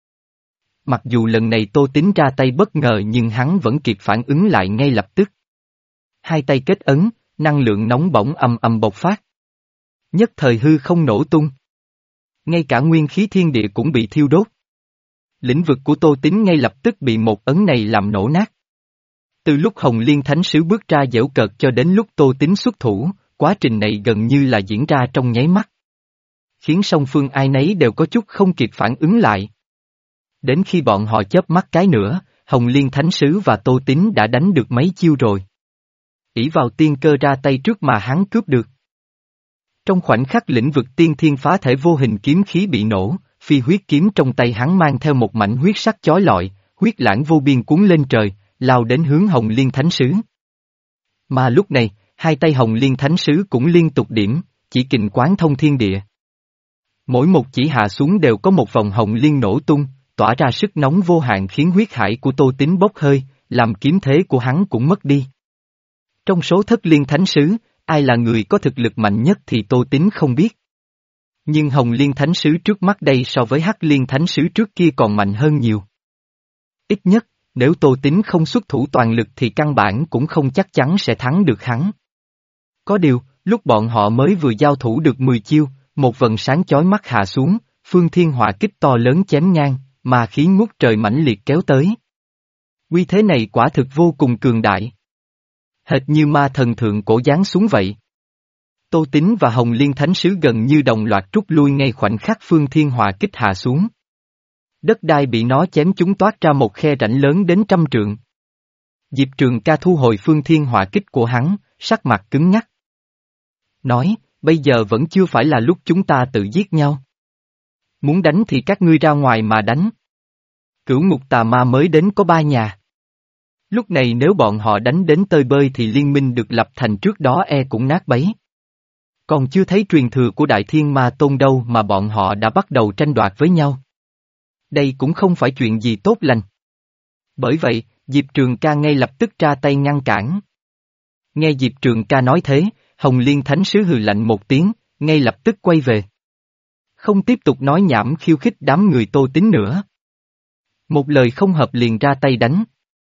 mặc dù lần này Tô Tín ra tay bất ngờ nhưng hắn vẫn kịp phản ứng lại ngay lập tức. Hai tay kết ấn, năng lượng nóng bỏng ầm ầm bộc phát. Nhất thời hư không nổ tung. Ngay cả nguyên khí thiên địa cũng bị thiêu đốt. Lĩnh vực của Tô Tín ngay lập tức bị một ấn này làm nổ nát. Từ lúc Hồng Liên Thánh Sứ bước ra giễu cợt cho đến lúc Tô Tín xuất thủ, quá trình này gần như là diễn ra trong nháy mắt. Khiến song phương ai nấy đều có chút không kịp phản ứng lại. Đến khi bọn họ chớp mắt cái nữa, Hồng Liên Thánh Sứ và Tô Tín đã đánh được mấy chiêu rồi. ỷ vào tiên cơ ra tay trước mà hắn cướp được. Trong khoảnh khắc lĩnh vực tiên thiên phá thể vô hình kiếm khí bị nổ, phi huyết kiếm trong tay hắn mang theo một mảnh huyết sắc chói lọi, huyết lãng vô biên cuốn lên trời, lao đến hướng Hồng Liên Thánh Sứ. Mà lúc này, hai tay Hồng Liên Thánh Sứ cũng liên tục điểm, chỉ kình quán thông thiên địa. Mỗi một chỉ hạ xuống đều có một vòng hồng liên nổ tung, tỏa ra sức nóng vô hạn khiến huyết hải của Tô Tín bốc hơi, làm kiếm thế của hắn cũng mất đi. Trong số Thất Liên Thánh Sứ, ai là người có thực lực mạnh nhất thì Tô Tín không biết. Nhưng Hồng Liên Thánh Sứ trước mắt đây so với Hắc Liên Thánh Sứ trước kia còn mạnh hơn nhiều. Ít nhất, nếu Tô Tín không xuất thủ toàn lực thì căn bản cũng không chắc chắn sẽ thắng được hắn. Có điều, lúc bọn họ mới vừa giao thủ được mười chiêu, một vầng sáng chói mắt hạ xuống, phương thiên hỏa kích to lớn chém ngang, mà khí ngút trời mãnh liệt kéo tới. Uy thế này quả thực vô cùng cường đại. Hệt như ma thần thượng cổ giáng xuống vậy. Tô Tín và Hồng Liên Thánh Sứ gần như đồng loạt rút lui ngay khoảnh khắc phương thiên hỏa kích hạ xuống. Đất đai bị nó chém chúng toát ra một khe rãnh lớn đến trăm trượng. Diệp Trường Ca thu hồi phương thiên hỏa kích của hắn, sắc mặt cứng ngắc. Nói, bây giờ vẫn chưa phải là lúc chúng ta tự giết nhau. Muốn đánh thì các ngươi ra ngoài mà đánh. Cửu ngục tà ma mới đến có ba nhà. Lúc này nếu bọn họ đánh đến tơi bơi thì liên minh được lập thành trước đó e cũng nát bấy. Còn chưa thấy truyền thừa của Đại Thiên Ma Tôn đâu mà bọn họ đã bắt đầu tranh đoạt với nhau. Đây cũng không phải chuyện gì tốt lành. Bởi vậy, Diệp Trường Ca ngay lập tức ra tay ngăn cản. Nghe Diệp Trường Ca nói thế, Hồng Liên Thánh Sứ hừ lạnh một tiếng, ngay lập tức quay về. Không tiếp tục nói nhảm khiêu khích đám người Tô Tín nữa. Một lời không hợp liền ra tay đánh.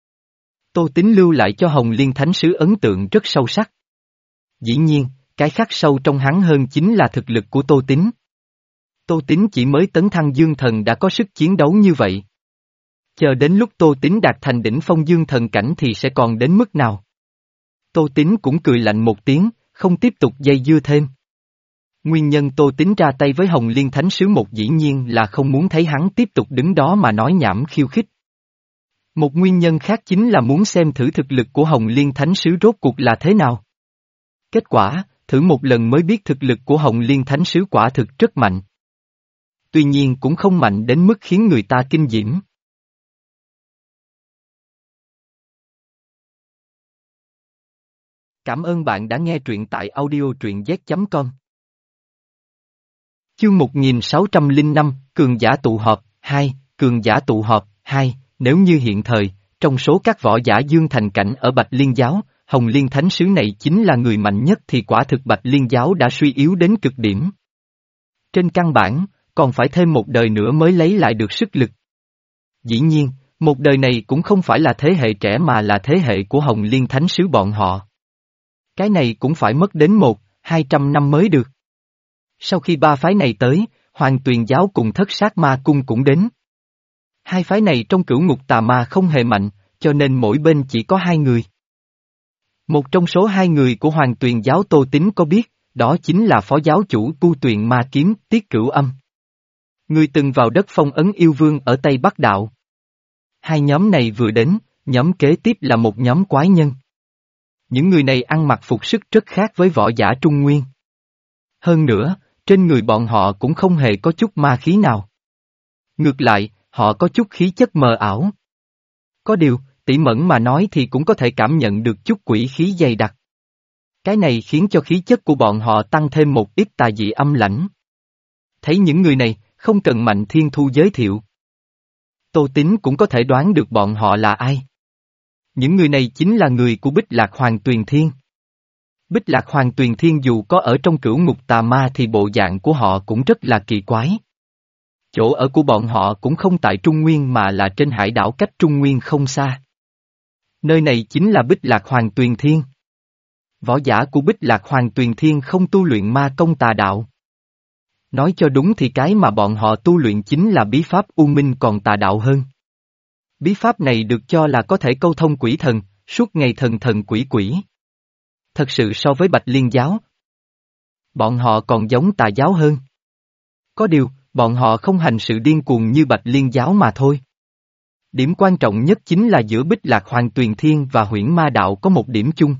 Tô Tín lưu lại cho Hồng Liên Thánh Sứ ấn tượng rất sâu sắc. Dĩ nhiên, cái khắc sâu trong hắn hơn chính là thực lực của Tô Tín. Tô Tín chỉ mới tấn thăng dương thần đã có sức chiến đấu như vậy. Chờ đến lúc Tô Tín đạt thành đỉnh phong dương thần cảnh thì sẽ còn đến mức nào? Tô Tín cũng cười lạnh một tiếng, không tiếp tục dây dưa thêm. Nguyên nhân Tô Tín ra tay với Hồng Liên Thánh Sứ một dĩ nhiên là không muốn thấy hắn tiếp tục đứng đó mà nói nhảm khiêu khích. Một nguyên nhân khác chính là muốn xem thử thực lực của Hồng Liên Thánh Sứ rốt cuộc là thế nào. Kết quả, thử một lần mới biết thực lực của Hồng Liên Thánh Sứ quả thực rất mạnh. Tuy nhiên cũng không mạnh đến mức khiến người ta kinh diễm. Cảm ơn bạn đã nghe truyện tại audio truyện z chấm com. Chương một nghìn sáu trăm lẻ năm, Cường giả tụ họp, hai, Cường giả tụ họp, hai, nếu như hiện thời, trong số các võ giả dương thành cảnh ở Bạch Liên Giáo, Hồng Liên Thánh Sứ này chính là người mạnh nhất thì quả thực Bạch Liên Giáo đã suy yếu đến cực điểm. Trên căn bản, còn phải thêm một đời nữa mới lấy lại được sức lực. Dĩ nhiên, một đời này cũng không phải là thế hệ trẻ mà là thế hệ của Hồng Liên Thánh Sứ bọn họ. Cái này cũng phải mất đến một, hai trăm năm mới được. Sau khi ba phái này tới, Hoàng Tuyền Giáo cùng Thất Sát Ma Cung cũng đến. Hai phái này trong cửu ngục tà ma không hề mạnh, cho nên mỗi bên chỉ có hai người. Một trong số hai người của Hoàng Tuyền Giáo Tô Tín có biết, đó chính là phó giáo chủ Tu Tuyền Ma Kiếm Tiết Cửu Âm. Người từng vào đất phong ấn yêu vương ở Tây Bắc Đạo. Hai nhóm này vừa đến, nhóm kế tiếp là một nhóm quái nhân. Những người này ăn mặc phục sức rất khác với võ giả Trung Nguyên. Hơn nữa, trên người bọn họ cũng không hề có chút ma khí nào. Ngược lại, họ có chút khí chất mờ ảo. Có điều, tỉ mẩn mà nói thì cũng có thể cảm nhận được chút quỷ khí dày đặc. Cái này khiến cho khí chất của bọn họ tăng thêm một ít tà dị âm lãnh. Thấy những người này, không cần Mạnh Thiên Thu giới thiệu. Tô Tín cũng có thể đoán được bọn họ là ai. Những người này chính là người của Bích Lạc Hoàng Tuyền Thiên. Bích Lạc Hoàng Tuyền Thiên dù có ở trong cửu ngục tà ma thì bộ dạng của họ cũng rất là kỳ quái. Chỗ ở của bọn họ cũng không tại Trung Nguyên mà là trên hải đảo cách Trung Nguyên không xa. Nơi này chính là Bích Lạc Hoàng Tuyền Thiên. Võ giả của Bích Lạc Hoàng Tuyền Thiên không tu luyện ma công tà đạo. Nói cho đúng thì cái mà bọn họ tu luyện chính là bí pháp U Minh còn tà đạo hơn. Bí pháp này được cho là có thể câu thông quỷ thần, suốt ngày thần thần quỷ quỷ. Thật sự so với Bạch Liên Giáo, bọn họ còn giống tà giáo hơn. Có điều, bọn họ không hành sự điên cuồng như Bạch Liên Giáo mà thôi. Điểm quan trọng nhất chính là giữa Bích Lạc Hoàng Tuyền Thiên và Huyễn Ma Đạo có một điểm chung.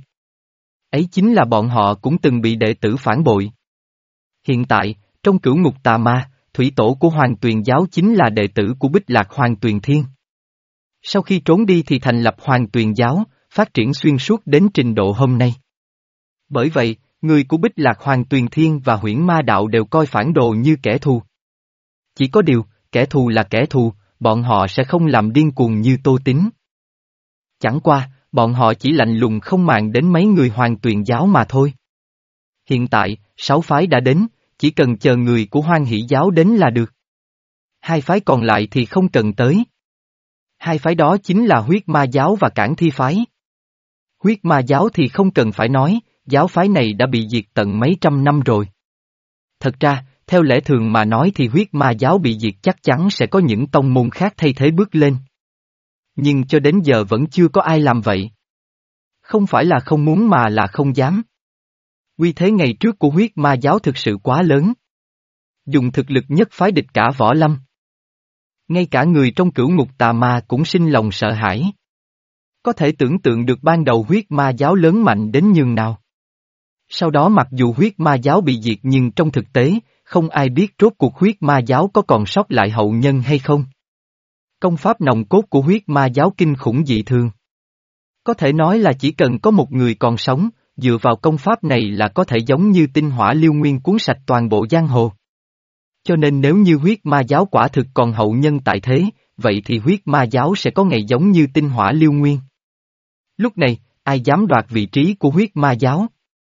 Ấy chính là bọn họ cũng từng bị đệ tử phản bội. Hiện tại, trong cửu ngục tà ma, thủy tổ của Hoàng Tuyền Giáo chính là đệ tử của Bích Lạc Hoàng Tuyền Thiên. Sau khi trốn đi thì thành lập Hoàng Tuyền Giáo, phát triển xuyên suốt đến trình độ hôm nay. Bởi vậy, người của Bích Lạc Hoàng Tuyền Thiên và Huyễn Ma Đạo đều coi phản đồ như kẻ thù. Chỉ có điều, kẻ thù là kẻ thù, bọn họ sẽ không làm điên cuồng như Tô Tín. Chẳng qua, bọn họ chỉ lạnh lùng không màng đến mấy người Hoàng Tuyền Giáo mà thôi. Hiện tại, sáu phái đã đến, chỉ cần chờ người của Hoan Hỷ giáo đến là được. Hai phái còn lại thì không cần tới. Hai phái đó chính là Huyết Ma giáo và Cản Thi phái. Huyết Ma giáo thì không cần phải nói, giáo phái này đã bị diệt tận mấy trăm năm rồi. Thật ra, theo lẽ thường mà nói thì Huyết Ma giáo bị diệt chắc chắn sẽ có những tông môn khác thay thế bước lên. Nhưng cho đến giờ vẫn chưa có ai làm vậy. Không phải là không muốn mà là không dám. Uy thế ngày trước của Huyết Ma giáo thực sự quá lớn. Dùng thực lực nhất phái địch cả võ lâm. Ngay cả người trong cửu ngục tà ma cũng sinh lòng sợ hãi. Có thể tưởng tượng được ban đầu Huyết Ma giáo lớn mạnh đến nhường nào. Sau đó mặc dù Huyết Ma giáo bị diệt nhưng trong thực tế, không ai biết rốt cuộc Huyết Ma giáo có còn sót lại hậu nhân hay không. Công pháp nòng cốt của Huyết Ma giáo kinh khủng dị thường. Có thể nói là chỉ cần có một người còn sống, dựa vào công pháp này là có thể giống như tinh hỏa liêu nguyên cuốn sạch toàn bộ giang hồ. Cho nên nếu như Huyết Ma giáo quả thực còn hậu nhân tại thế, vậy thì Huyết Ma giáo sẽ có ngày giống như tinh hỏa liêu nguyên. Lúc này, ai dám đoạt vị trí của Huyết Ma giáo?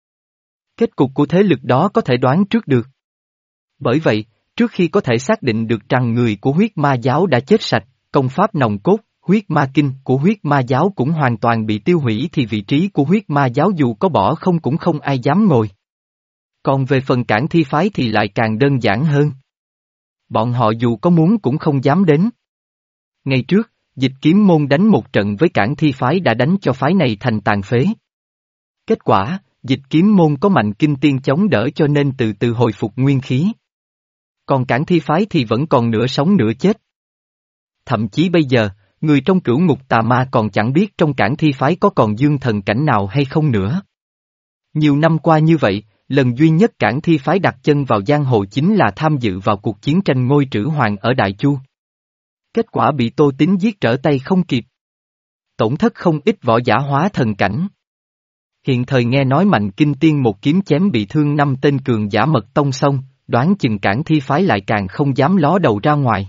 Kết cục của thế lực đó có thể đoán trước được. Bởi vậy, trước khi có thể xác định được rằng người của Huyết Ma giáo đã chết sạch, công pháp nòng cốt, Huyết Ma kinh của Huyết Ma giáo cũng hoàn toàn bị tiêu hủy thì vị trí của Huyết Ma giáo dù có bỏ không cũng không ai dám ngồi. Còn về phần Cản Thi phái thì lại càng đơn giản hơn. Bọn họ dù có muốn cũng không dám đến. Ngày trước, Dịch Kiếm môn đánh một trận với Cản Thi phái đã đánh cho phái này thành tàn phế. Kết quả, Dịch Kiếm môn có mạnh kinh tiên chống đỡ cho nên từ từ hồi phục nguyên khí. Còn Cản Thi phái thì vẫn còn nửa sống nửa chết. Thậm chí bây giờ, người trong cửu ngục tà ma còn chẳng biết trong Cản Thi phái có còn dương thần cảnh nào hay không nữa. Nhiều năm qua như vậy, lần duy nhất Cản Thi phái đặt chân vào giang hồ chính là tham dự vào cuộc chiến tranh ngôi trữ hoàng ở Đại Chu. Kết quả bị Tô Tín giết trở tay không kịp. Tổn thất không ít võ giả hóa thần cảnh. Hiện thời nghe nói Mạnh Kinh Tiên một kiếm chém bị thương năm tên cường giả mật tông xong, đoán chừng Cản Thi phái lại càng không dám ló đầu ra ngoài.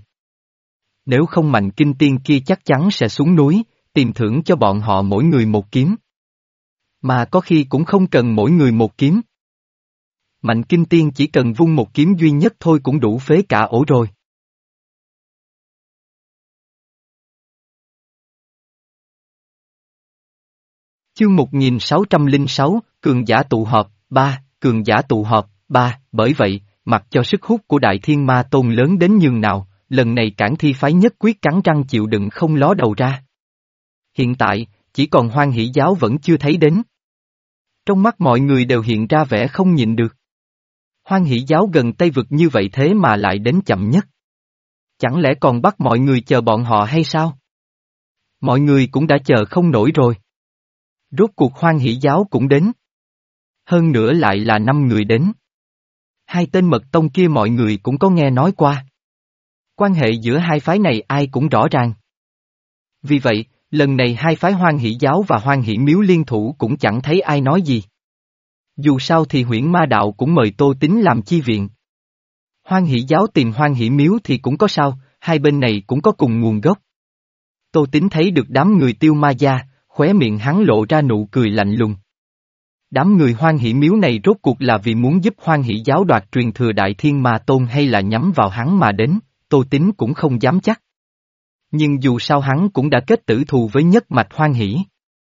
Nếu không Mạnh Kinh Tiên kia chắc chắn sẽ xuống núi, tìm thưởng cho bọn họ mỗi người một kiếm. Mà có khi cũng không cần mỗi người một kiếm. Mạnh Kinh Tiên chỉ cần vung một kiếm duy nhất thôi cũng đủ phế cả ổ rồi. Chương một nghìn sáu trăm lẻ sáu, Cường giả tụ họp, ba, Cường giả tụ họp, ba, bởi vậy, mặc cho sức hút của Đại Thiên Ma Tôn lớn đến nhường nào, lần này Cản Thi phái nhất quyết cắn răng chịu đựng không ló đầu ra. Hiện tại, chỉ còn Hoan Hỷ giáo vẫn chưa thấy đến. Trong mắt mọi người đều hiện ra vẻ không nhịn được. Hoan Hỷ giáo gần Tây Vực như vậy thế mà lại đến chậm nhất. Chẳng lẽ còn bắt mọi người chờ bọn họ hay sao? Mọi người cũng đã chờ không nổi rồi. Rốt cuộc Hoan Hỷ giáo cũng đến. Hơn nữa lại là năm người đến. Hai tên mật tông kia mọi người cũng có nghe nói qua. Quan hệ giữa hai phái này ai cũng rõ ràng. Vì vậy, lần này hai phái Hoan Hỷ giáo và Hoan Hỷ miếu liên thủ cũng chẳng thấy ai nói gì. Dù sao thì Huyễn Ma đạo cũng mời Tô Tín làm chi viện. Hoan Hỷ giáo tìm Hoan Hỷ miếu thì cũng có sao, hai bên này cũng có cùng nguồn gốc. Tô Tín thấy được đám người Tiêu Ma gia, khóe miệng hắn lộ ra nụ cười lạnh lùng. Đám người Hoan Hỷ miếu này rốt cuộc là vì muốn giúp Hoan Hỷ giáo đoạt truyền thừa Đại Thiên Ma Tôn hay là nhắm vào hắn mà đến, Tô Tín cũng không dám chắc. Nhưng dù sao hắn cũng đã kết tử thù với nhất mạch Hoan Hỷ.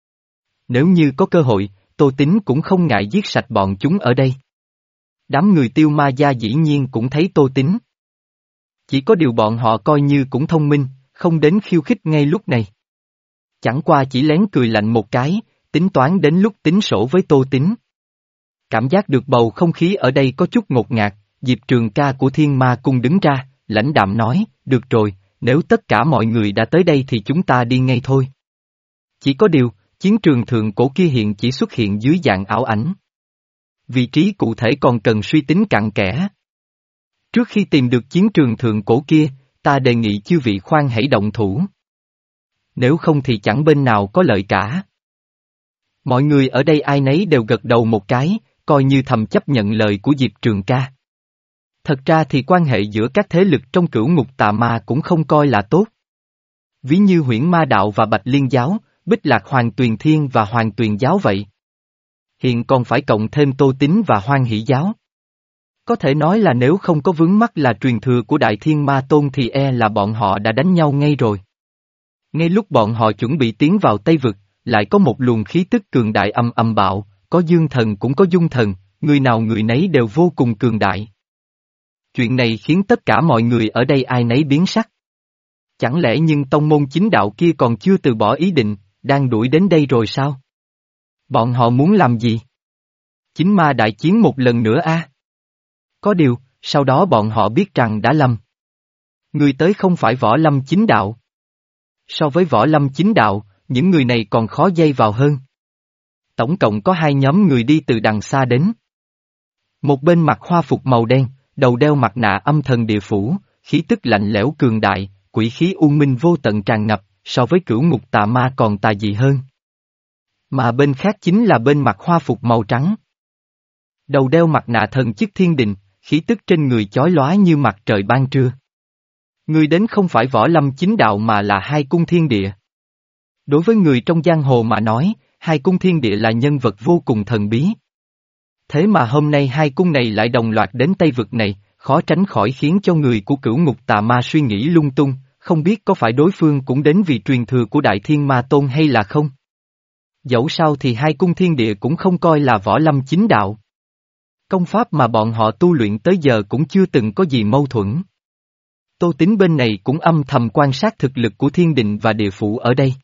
Nếu như có cơ hội, Tô Tín cũng không ngại giết sạch bọn chúng ở đây. Đám người Tiêu Ma gia dĩ nhiên cũng thấy Tô Tín. Chỉ có điều bọn họ coi như cũng thông minh, không đến khiêu khích ngay lúc này. Chẳng qua chỉ lén cười lạnh một cái, tính toán đến lúc tính sổ với Tô Tín. Cảm giác được bầu không khí ở đây có chút ngột ngạt, Diệp Trường Ca của Thiên Ma Cung đứng ra, lãnh đạm nói, được rồi, nếu tất cả mọi người đã tới đây thì chúng ta đi ngay thôi. Chỉ có điều, chiến trường thượng cổ kia hiện chỉ xuất hiện dưới dạng ảo ảnh. Vị trí cụ thể còn cần suy tính cặn kẽ. Trước khi tìm được chiến trường thượng cổ kia, ta đề nghị chư vị khoan hãy động thủ. Nếu không thì chẳng bên nào có lợi cả. Mọi người ở đây ai nấy đều gật đầu một cái, coi như thầm chấp nhận lời của Diệp Trường Ca. Thật ra thì quan hệ giữa các thế lực trong cửu ngục tà ma cũng không coi là tốt. Ví như Huyễn Ma đạo và Bạch Liên giáo, Bích Lạc Hoàng Tuyền Thiên và Hoàng Tuyền giáo vậy. Hiện còn phải cộng thêm Tô Tín và Hoan Hỷ giáo. Có thể nói là nếu không có vướng mắc là truyền thừa của Đại Thiên Ma Tôn thì e là bọn họ đã đánh nhau ngay rồi. Ngay lúc bọn họ chuẩn bị tiến vào Tây Vực, lại có một luồng khí tức cường đại âm âm bạo, có dương thần cũng có dung thần, người nào người nấy đều vô cùng cường đại. Chuyện này khiến tất cả mọi người ở đây ai nấy biến sắc. Chẳng lẽ nhưng tông môn chính đạo kia còn chưa từ bỏ ý định, đang đuổi đến đây rồi sao? Bọn họ muốn làm gì? Chính ma đại chiến một lần nữa a? À? Có điều, sau đó bọn họ biết rằng đã lầm. Người tới không phải võ lâm chính đạo. So với võ lâm chính đạo, những người này còn khó dây vào hơn. Tổng cộng có hai nhóm người đi từ đằng xa đến. Một bên mặc hoa phục màu đen, đầu đeo mặt nạ âm thần địa phủ, khí tức lạnh lẽo cường đại, quỷ khí u minh vô tận tràn ngập, so với cửu ngục tà ma còn tà dị hơn. Mà bên khác chính là bên mặc hoa phục màu trắng. Đầu đeo mặt nạ thần chức thiên đình, khí tức trên người chói lóa như mặt trời ban trưa. Người đến không phải võ lâm chính đạo mà là hai cung thiên địa. Đối với người trong giang hồ mà nói, hai cung thiên địa là nhân vật vô cùng thần bí. Thế mà hôm nay hai cung này lại đồng loạt đến Tây Vực này, khó tránh khỏi khiến cho người của cửu ngục tà ma suy nghĩ lung tung, không biết có phải đối phương cũng đến vì truyền thừa của Đại Thiên Ma Tôn hay là không. Dẫu sao thì hai cung thiên địa cũng không coi là võ lâm chính đạo. Công pháp mà bọn họ tu luyện tới giờ cũng chưa từng có gì mâu thuẫn. Tô Tín bên này cũng âm thầm quan sát thực lực của thiên đình và địa phủ ở đây.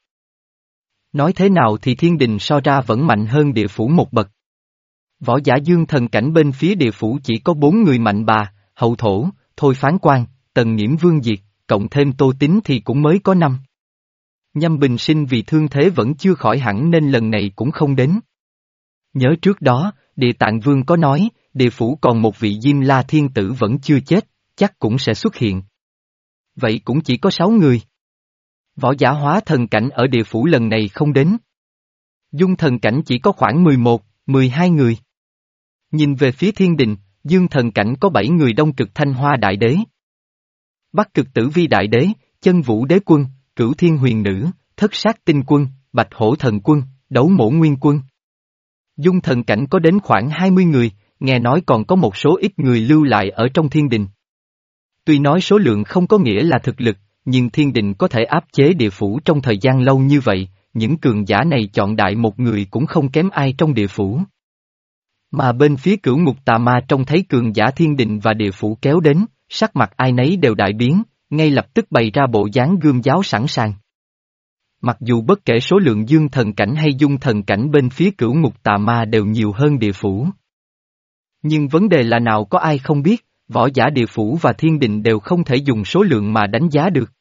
Nói thế nào thì thiên đình so ra vẫn mạnh hơn địa phủ một bậc. Võ giả dương thần cảnh bên phía địa phủ chỉ có bốn người mạnh bà, hậu thổ, thôi phán quan, tần nhiễm vương diệt, cộng thêm Tô Tín thì cũng mới có năm. Nhâm Bình Sinh vì thương thế vẫn chưa khỏi hẳn nên lần này cũng không đến. Nhớ trước đó, Địa Tạng Vương có nói, địa phủ còn một vị Diêm La Thiên Tử vẫn chưa chết, chắc cũng sẽ xuất hiện. Vậy cũng chỉ có sáu người. Võ giả hóa thần cảnh ở địa phủ lần này không đến. Dung thần cảnh chỉ có khoảng mười một, mười hai người. Nhìn về phía thiên đình, dương thần cảnh có bảy người Đông Cực Thanh Hoa Đại Đế. Bắc Cực Tử Vi Đại Đế, Chân Vũ Đế Quân, Cửu Thiên Huyền Nữ, Thất Sát Tinh Quân, Bạch Hổ Thần Quân, Đấu Mổ Nguyên Quân. Dung thần cảnh có đến khoảng hai mươi người, nghe nói còn có một số ít người lưu lại ở trong thiên đình. Tuy nói số lượng không có nghĩa là thực lực, nhưng thiên đình có thể áp chế địa phủ trong thời gian lâu như vậy, những cường giả này chọn đại một người cũng không kém ai trong địa phủ. Mà bên phía cửu ngục tà ma trông thấy cường giả thiên đình và địa phủ kéo đến, sắc mặt ai nấy đều đại biến, ngay lập tức bày ra bộ dáng gươm giáo sẵn sàng. Mặc dù bất kể số lượng dương thần cảnh hay dung thần cảnh bên phía cửu ngục tà ma đều nhiều hơn địa phủ. Nhưng vấn đề là nào có ai không biết, võ giả địa phủ và thiên đình đều không thể dùng số lượng mà đánh giá được.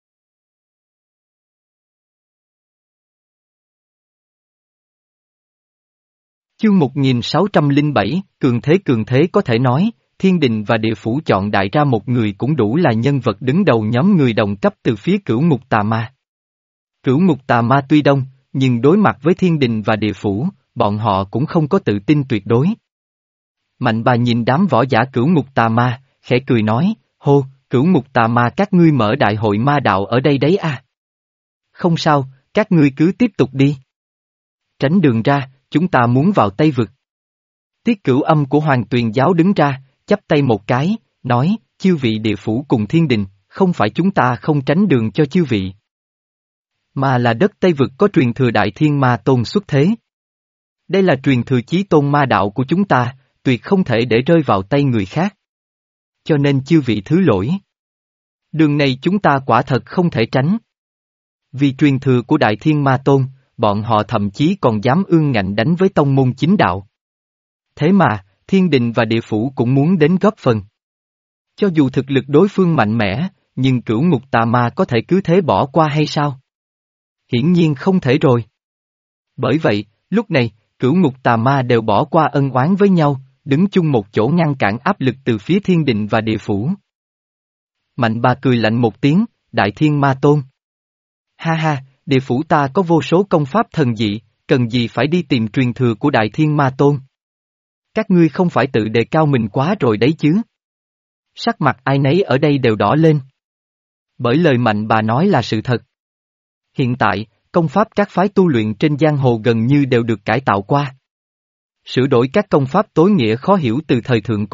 Chương một nghìn sáu trăm lẻ bảy, cường thế cường thế có thể nói, thiên đình và địa phủ chọn đại ra một người cũng đủ là nhân vật đứng đầu nhóm người đồng cấp từ phía cửu ngục tà ma. Cửu ngục tà ma tuy đông, nhưng đối mặt với thiên đình và địa phủ, bọn họ cũng không có tự tin tuyệt đối. Mạnh bà nhìn đám võ giả cửu ngục tà ma, khẽ cười nói, hô, cửu ngục tà ma các ngươi mở đại hội ma đạo ở đây đấy à? Không sao, các ngươi cứ tiếp tục đi. Tránh đường ra, chúng ta muốn vào Tây Vực. Tiết Cửu Âm của Hoàng Tuyền Giáo đứng ra, chắp tay một cái, nói, chư vị địa phủ cùng thiên đình, không phải chúng ta không tránh đường cho chư vị. Mà là đất Tây Vực có truyền thừa Đại Thiên Ma Tôn xuất thế. Đây là truyền thừa chí tôn ma đạo của chúng ta, tuyệt không thể để rơi vào tay người khác. Cho nên chư vị thứ lỗi. Đường này chúng ta quả thật không thể tránh. Vì truyền thừa của Đại Thiên Ma Tôn, bọn họ thậm chí còn dám ương ngạnh đánh với tông môn chính đạo. Thế mà, thiên đình và địa phủ cũng muốn đến góp phần. Cho dù thực lực đối phương mạnh mẽ, nhưng cửu ngục tà ma có thể cứ thế bỏ qua hay sao? Hiển nhiên không thể rồi. Bởi vậy, lúc này, cửu ngục tà ma đều bỏ qua ân oán với nhau, đứng chung một chỗ ngăn cản áp lực từ phía thiên đình và địa phủ. Mạnh bà cười lạnh một tiếng, Đại Thiên Ma Tôn. Ha ha, địa phủ ta có vô số công pháp thần dị, cần gì phải đi tìm truyền thừa của Đại Thiên Ma Tôn. Các ngươi không phải tự đề cao mình quá rồi đấy chứ. Sắc mặt ai nấy ở đây đều đỏ lên. Bởi lời Mạnh bà nói là sự thật. Hiện tại, công pháp các phái tu luyện trên giang hồ gần như đều được cải tạo qua. Sửa đổi các công pháp tối nghĩa khó hiểu từ thời thượng cổ,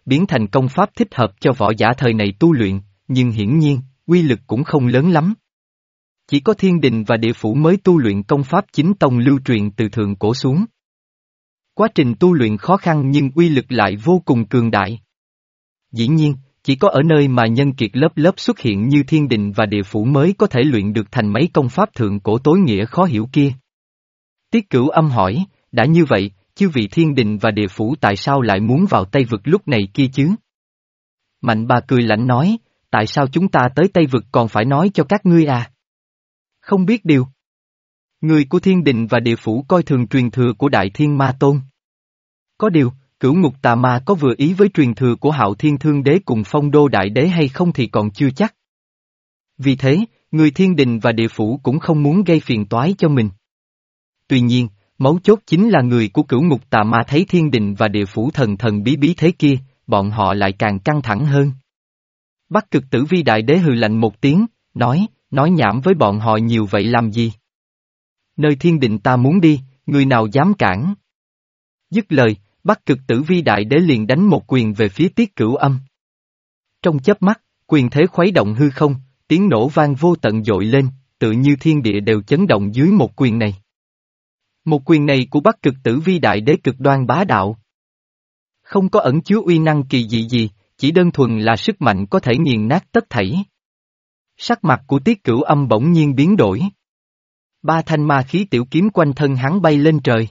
biến thành công pháp thích hợp cho võ giả thời này tu luyện, nhưng hiển nhiên, uy lực cũng không lớn lắm. Chỉ có thiên đình và địa phủ mới tu luyện công pháp chính tông lưu truyền từ thượng cổ xuống. Quá trình tu luyện khó khăn nhưng uy lực lại vô cùng cường đại. Dĩ nhiên, chỉ có ở nơi mà nhân kiệt lớp lớp xuất hiện như thiên đình và địa phủ mới có thể luyện được thành mấy công pháp thượng cổ tối nghĩa khó hiểu kia. Tiết Cửu Âm hỏi, đã như vậy, chư vị thiên đình và địa phủ tại sao lại muốn vào Tây Vực lúc này kia chứ? Mạnh bà cười lạnh nói, tại sao chúng ta tới Tây Vực còn phải nói cho các ngươi à? Không biết điều. Người của thiên đình và địa phủ coi thường truyền thừa của Đại Thiên Ma Tôn. Có điều, Cửu Ngục Tà Ma có vừa ý với truyền thừa của Hạo Thiên Thương Đế cùng Phong Đô Đại Đế hay không thì còn chưa chắc. Vì thế, người thiên đình và địa phủ cũng không muốn gây phiền toái cho mình. Tuy nhiên, mấu chốt chính là người của Cửu Ngục Tà Ma thấy thiên đình và địa phủ thần thần bí bí thế kia, bọn họ lại càng căng thẳng hơn. Bắc Cực Tử Vi Đại Đế hừ lạnh một tiếng, nói, nói nhảm với bọn họ nhiều vậy làm gì? Nơi thiên đình ta muốn đi, người nào dám cản? Dứt lời, Bắc Cực Tử Vi Đại Đế liền đánh một quyền về phía Tiết Cửu Âm. Trong chớp mắt, quyền thế khuấy động hư không, tiếng nổ vang vô tận dội lên, tự như thiên địa đều chấn động dưới một quyền này. Một quyền này của Bắc Cực Tử Vi Đại Đế cực đoan bá đạo. Không có ẩn chứa uy năng kỳ dị gì, chỉ đơn thuần là sức mạnh có thể nghiền nát tất thảy. Sắc mặt của Tiết Cửu Âm bỗng nhiên biến đổi. Ba thanh ma khí tiểu kiếm quanh thân hắn bay lên trời.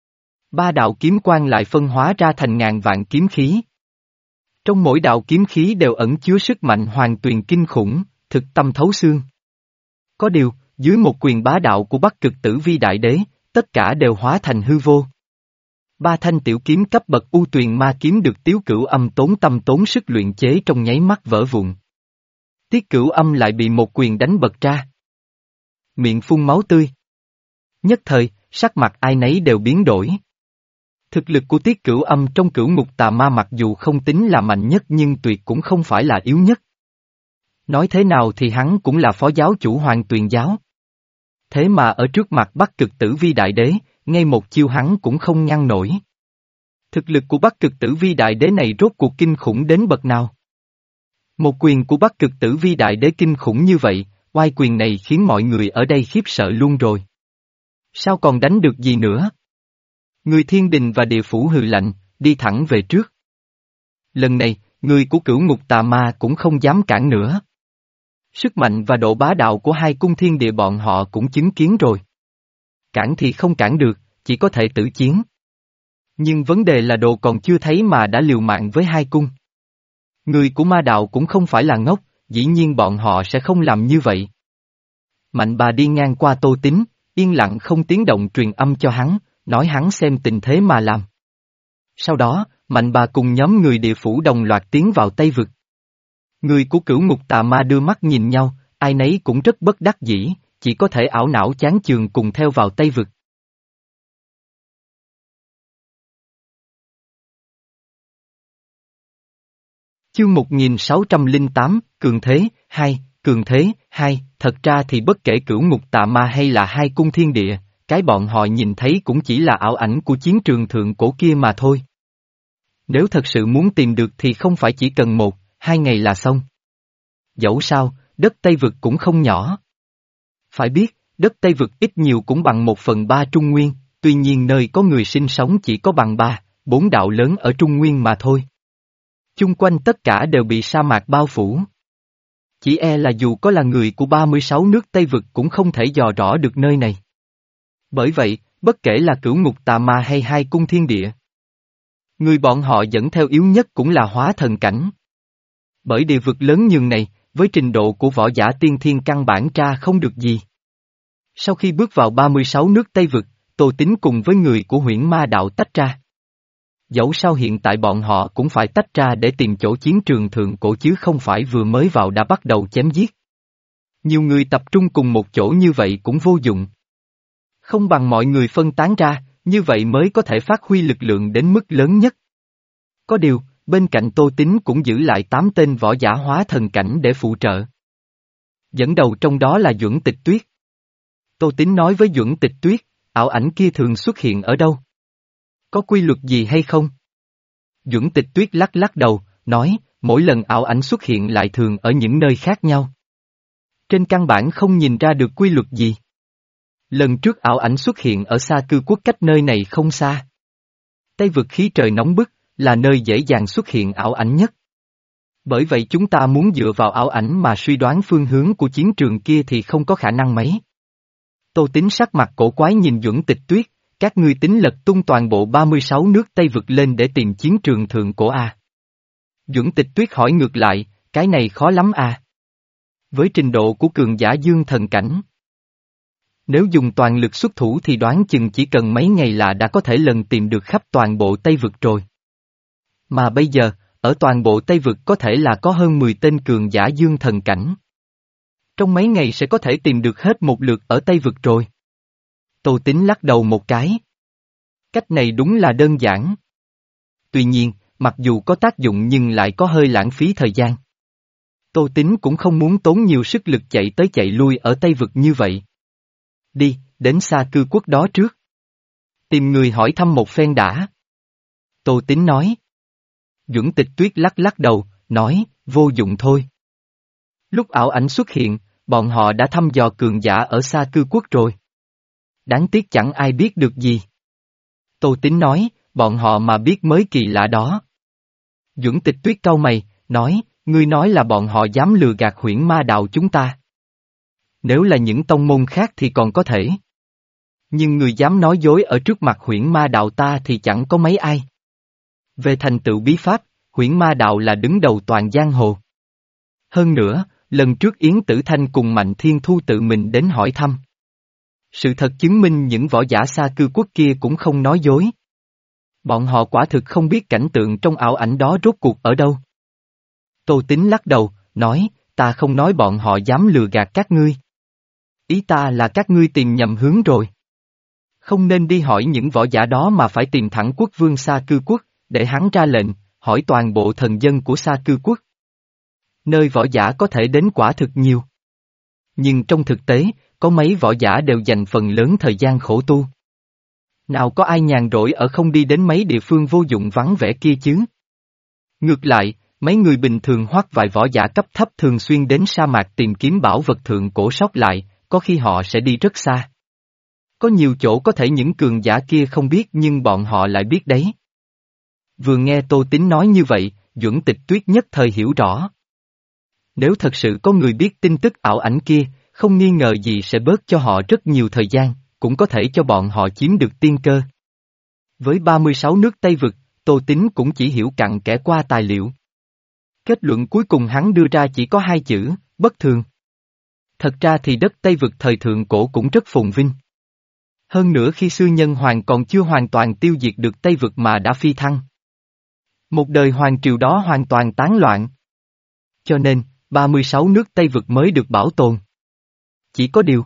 Ba đạo kiếm quang lại phân hóa ra thành ngàn vạn kiếm khí. Trong mỗi đạo kiếm khí đều ẩn chứa sức mạnh hoàn tuyền kinh khủng, thực tâm thấu xương. Có điều, dưới một quyền bá đạo của Bắc Cực Tử Vi Đại Đế, tất cả đều hóa thành hư vô. Ba thanh tiểu kiếm cấp bậc u tuyền ma kiếm được Tiết Cửu Âm tốn tâm tốn sức luyện chế trong nháy mắt vỡ vụn. Tiết Cửu Âm lại bị một quyền đánh bật ra. Miệng phun máu tươi. Nhất thời, sắc mặt ai nấy đều biến đổi. Thực lực của Tiết Cửu Âm trong Cửu Ngục Tà Ma mặc dù không tính là mạnh nhất nhưng tuyệt cũng không phải là yếu nhất. Nói thế nào thì hắn cũng là phó giáo chủ Hoàng Tuyền Giáo. Thế mà ở trước mặt Bắc Cực Tử Vi Đại Đế, ngay một chiêu hắn cũng không ngăn nổi. Thực lực của Bắc Cực Tử Vi Đại Đế này rốt cuộc kinh khủng đến bậc nào? Một quyền của Bắc Cực Tử Vi Đại Đế kinh khủng như vậy, oai quyền này khiến mọi người ở đây khiếp sợ luôn rồi. Sao còn đánh được gì nữa? Người thiên đình và địa phủ hừ lạnh, đi thẳng về trước. Lần này, người của Cửu Ngục Tà Ma cũng không dám cản nữa. Sức mạnh và độ bá đạo của hai cung thiên địa bọn họ cũng chứng kiến rồi. Cản thì không cản được, chỉ có thể tử chiến. Nhưng vấn đề là đồ còn chưa thấy mà đã liều mạng với hai cung. Người của ma đạo cũng không phải là ngốc, dĩ nhiên bọn họ sẽ không làm như vậy. Mạnh bà đi ngang qua Tô Tín, yên lặng không tiếng động truyền âm cho hắn, nói hắn xem tình thế mà làm. Sau đó, Mạnh bà cùng nhóm người địa phủ đồng loạt tiến vào Tây Vực. Người của Cửu Ngục Tà Ma đưa mắt nhìn nhau, ai nấy cũng rất bất đắc dĩ, chỉ có thể ảo não chán chường cùng theo vào Tây Vực. Chương một nghìn sáu trăm lẻ tám, Cường Thế, hai, Cường Thế, hai, thật ra thì bất kể Cửu Ngục Tà Ma hay là hai cung thiên địa, cái bọn họ nhìn thấy cũng chỉ là ảo ảnh của chiến trường thượng cổ kia mà thôi. Nếu thật sự muốn tìm được thì không phải chỉ cần một, hai ngày là xong. Dẫu sao, đất Tây Vực cũng không nhỏ. Phải biết, đất Tây Vực ít nhiều cũng bằng một phần ba Trung Nguyên, tuy nhiên nơi có người sinh sống chỉ có bằng ba, bốn đạo lớn ở Trung Nguyên mà thôi. Chung quanh tất cả đều bị sa mạc bao phủ. Chỉ e là dù có là người của ba mươi sáu nước Tây Vực cũng không thể dò rõ được nơi này. Bởi vậy, bất kể là Cửu Ngục Tà Ma hay hai cung thiên địa, người bọn họ dẫn theo yếu nhất cũng là hóa thần cảnh. Bởi địa vực lớn nhường này, với trình độ của võ giả tiên thiên căn bản tra không được gì. Sau khi bước vào ba mươi sáu nước Tây Vực, Tô Tín cùng với người của Huyễn Ma Đạo tách ra. Dẫu sao hiện tại bọn họ cũng phải tách ra để tìm chỗ chiến trường thượng cổ chứ không phải vừa mới vào đã bắt đầu chém giết. Nhiều người tập trung cùng một chỗ như vậy cũng vô dụng. Không bằng mọi người phân tán ra, như vậy mới có thể phát huy lực lượng đến mức lớn nhất. Có điều, bên cạnh Tô Tín cũng giữ lại tám tên võ giả hóa thần cảnh để phụ trợ. Dẫn đầu trong đó là Duẩn Tịch Tuyết. Tô Tín nói với Duẩn Tịch Tuyết, ảo ảnh kia thường xuất hiện ở đâu? Có quy luật gì hay không? Duẩn Tịch Tuyết lắc lắc đầu, nói, mỗi lần ảo ảnh xuất hiện lại thường ở những nơi khác nhau. Trên căn bản không nhìn ra được quy luật gì. Lần trước ảo ảnh xuất hiện ở Sa Cư Quốc cách nơi này không xa. Tây vực khí trời nóng bức, là nơi dễ dàng xuất hiện ảo ảnh nhất. Bởi vậy chúng ta muốn dựa vào ảo ảnh mà suy đoán phương hướng của chiến trường kia thì không có khả năng mấy. Tô Tín sắc mặt cổ quái nhìn Duẩn Tịch Tuyết, các ngươi tính lật tung toàn bộ ba mươi sáu nước Tây vực lên để tìm chiến trường thượng cổ à. Duẩn Tịch Tuyết hỏi ngược lại, cái này khó lắm à. Với trình độ của cường giả dương thần cảnh. Nếu dùng toàn lực xuất thủ thì đoán chừng chỉ cần mấy ngày là đã có thể lần tìm được khắp toàn bộ Tây vực rồi. Mà bây giờ, ở toàn bộ Tây vực có thể là có hơn mười tên cường giả dương thần cảnh. Trong mấy ngày sẽ có thể tìm được hết một lượt ở Tây vực rồi. Tô Tín lắc đầu một cái. Cách này đúng là đơn giản. Tuy nhiên, mặc dù có tác dụng nhưng lại có hơi lãng phí thời gian. Tô Tín cũng không muốn tốn nhiều sức lực chạy tới chạy lui ở Tây vực như vậy. Đi, đến Sa Cư Quốc đó trước. Tìm người hỏi thăm một phen đã. Tô Tín nói. Duẩn Tịch Tuyết lắc lắc đầu, nói, vô dụng thôi. Lúc ảo ảnh xuất hiện, bọn họ đã thăm dò cường giả ở Sa Cư Quốc rồi. Đáng tiếc chẳng ai biết được gì. Tô Tín nói, bọn họ mà biết mới kỳ lạ đó. Duẩn Tịch Tuyết cau mày, nói, ngươi nói là bọn họ dám lừa gạt Huyễn Ma Đạo chúng ta. Nếu là những tông môn khác thì còn có thể. Nhưng người dám nói dối ở trước mặt Huyễn Ma Đạo ta thì chẳng có mấy ai. Về thành tựu bí pháp, Huyễn Ma Đạo là đứng đầu toàn giang hồ. Hơn nữa, lần trước Yến Tử Thanh cùng Mạnh Thiên Thu tự mình đến hỏi thăm. Sự thật chứng minh những võ giả Sa Cư Quốc kia cũng không nói dối. Bọn họ quả thực không biết cảnh tượng trong ảo ảnh đó rốt cuộc ở đâu. Tô Tín lắc đầu, nói, ta không nói bọn họ dám lừa gạt các ngươi. Ý ta là các ngươi tìm nhầm hướng rồi. Không nên đi hỏi những võ giả đó mà phải tìm thẳng quốc vương Sa Cư Quốc, để hắn ra lệnh, hỏi toàn bộ thần dân của Sa Cư Quốc. Nơi võ giả có thể đến quả thực nhiều. Nhưng trong thực tế, có mấy võ giả đều dành phần lớn thời gian khổ tu. Nào có ai nhàn rỗi ở không đi đến mấy địa phương vô dụng vắng vẻ kia chứ? Ngược lại, mấy người bình thường hoặc vài võ giả cấp thấp thường xuyên đến sa mạc tìm kiếm bảo vật thượng cổ sót lại, có khi họ sẽ đi rất xa. Có nhiều chỗ có thể những cường giả kia không biết nhưng bọn họ lại biết đấy. Vừa nghe Tô Tín nói như vậy, Duẩn Tịch Tuyết nhất thời hiểu rõ. Nếu thật sự có người biết tin tức ảo ảnh kia, không nghi ngờ gì sẽ bớt cho họ rất nhiều thời gian, cũng có thể cho bọn họ chiếm được tiên cơ. Với ba mươi sáu nước Tây vực, Tô Tín cũng chỉ hiểu cặn kẽ qua tài liệu. Kết luận cuối cùng hắn đưa ra chỉ có hai chữ, bất thường. Thật ra thì đất Tây vực thời thượng cổ cũng rất phồn vinh. Hơn nữa khi xưa Nhân Hoàng còn chưa hoàn toàn tiêu diệt được Tây vực mà đã phi thăng. Một đời hoàng triều đó hoàn toàn tán loạn. Cho nên, ba mươi sáu nước Tây vực mới được bảo tồn. Chỉ có điều.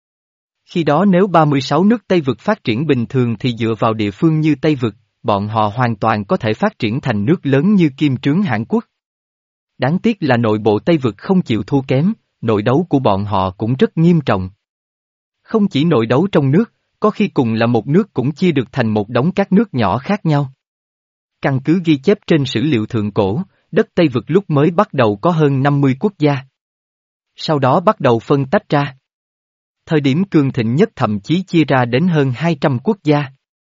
Khi đó nếu ba mươi sáu nước Tây vực phát triển bình thường thì dựa vào địa phương như Tây vực, bọn họ hoàn toàn có thể phát triển thành nước lớn như Kim Trướng Hãn Quốc. Đáng tiếc là nội bộ Tây vực không chịu thua kém, nội đấu của bọn họ cũng rất nghiêm trọng. Không chỉ nội đấu trong nước, có khi cùng là một nước cũng chia được thành một đống các nước nhỏ khác nhau. Căn cứ ghi chép trên sử liệu thượng cổ, đất Tây vực lúc mới bắt đầu có hơn năm mươi quốc gia. Sau đó bắt đầu phân tách ra. Thời điểm cường thịnh nhất thậm chí chia ra đến hơn hai trăm quốc gia.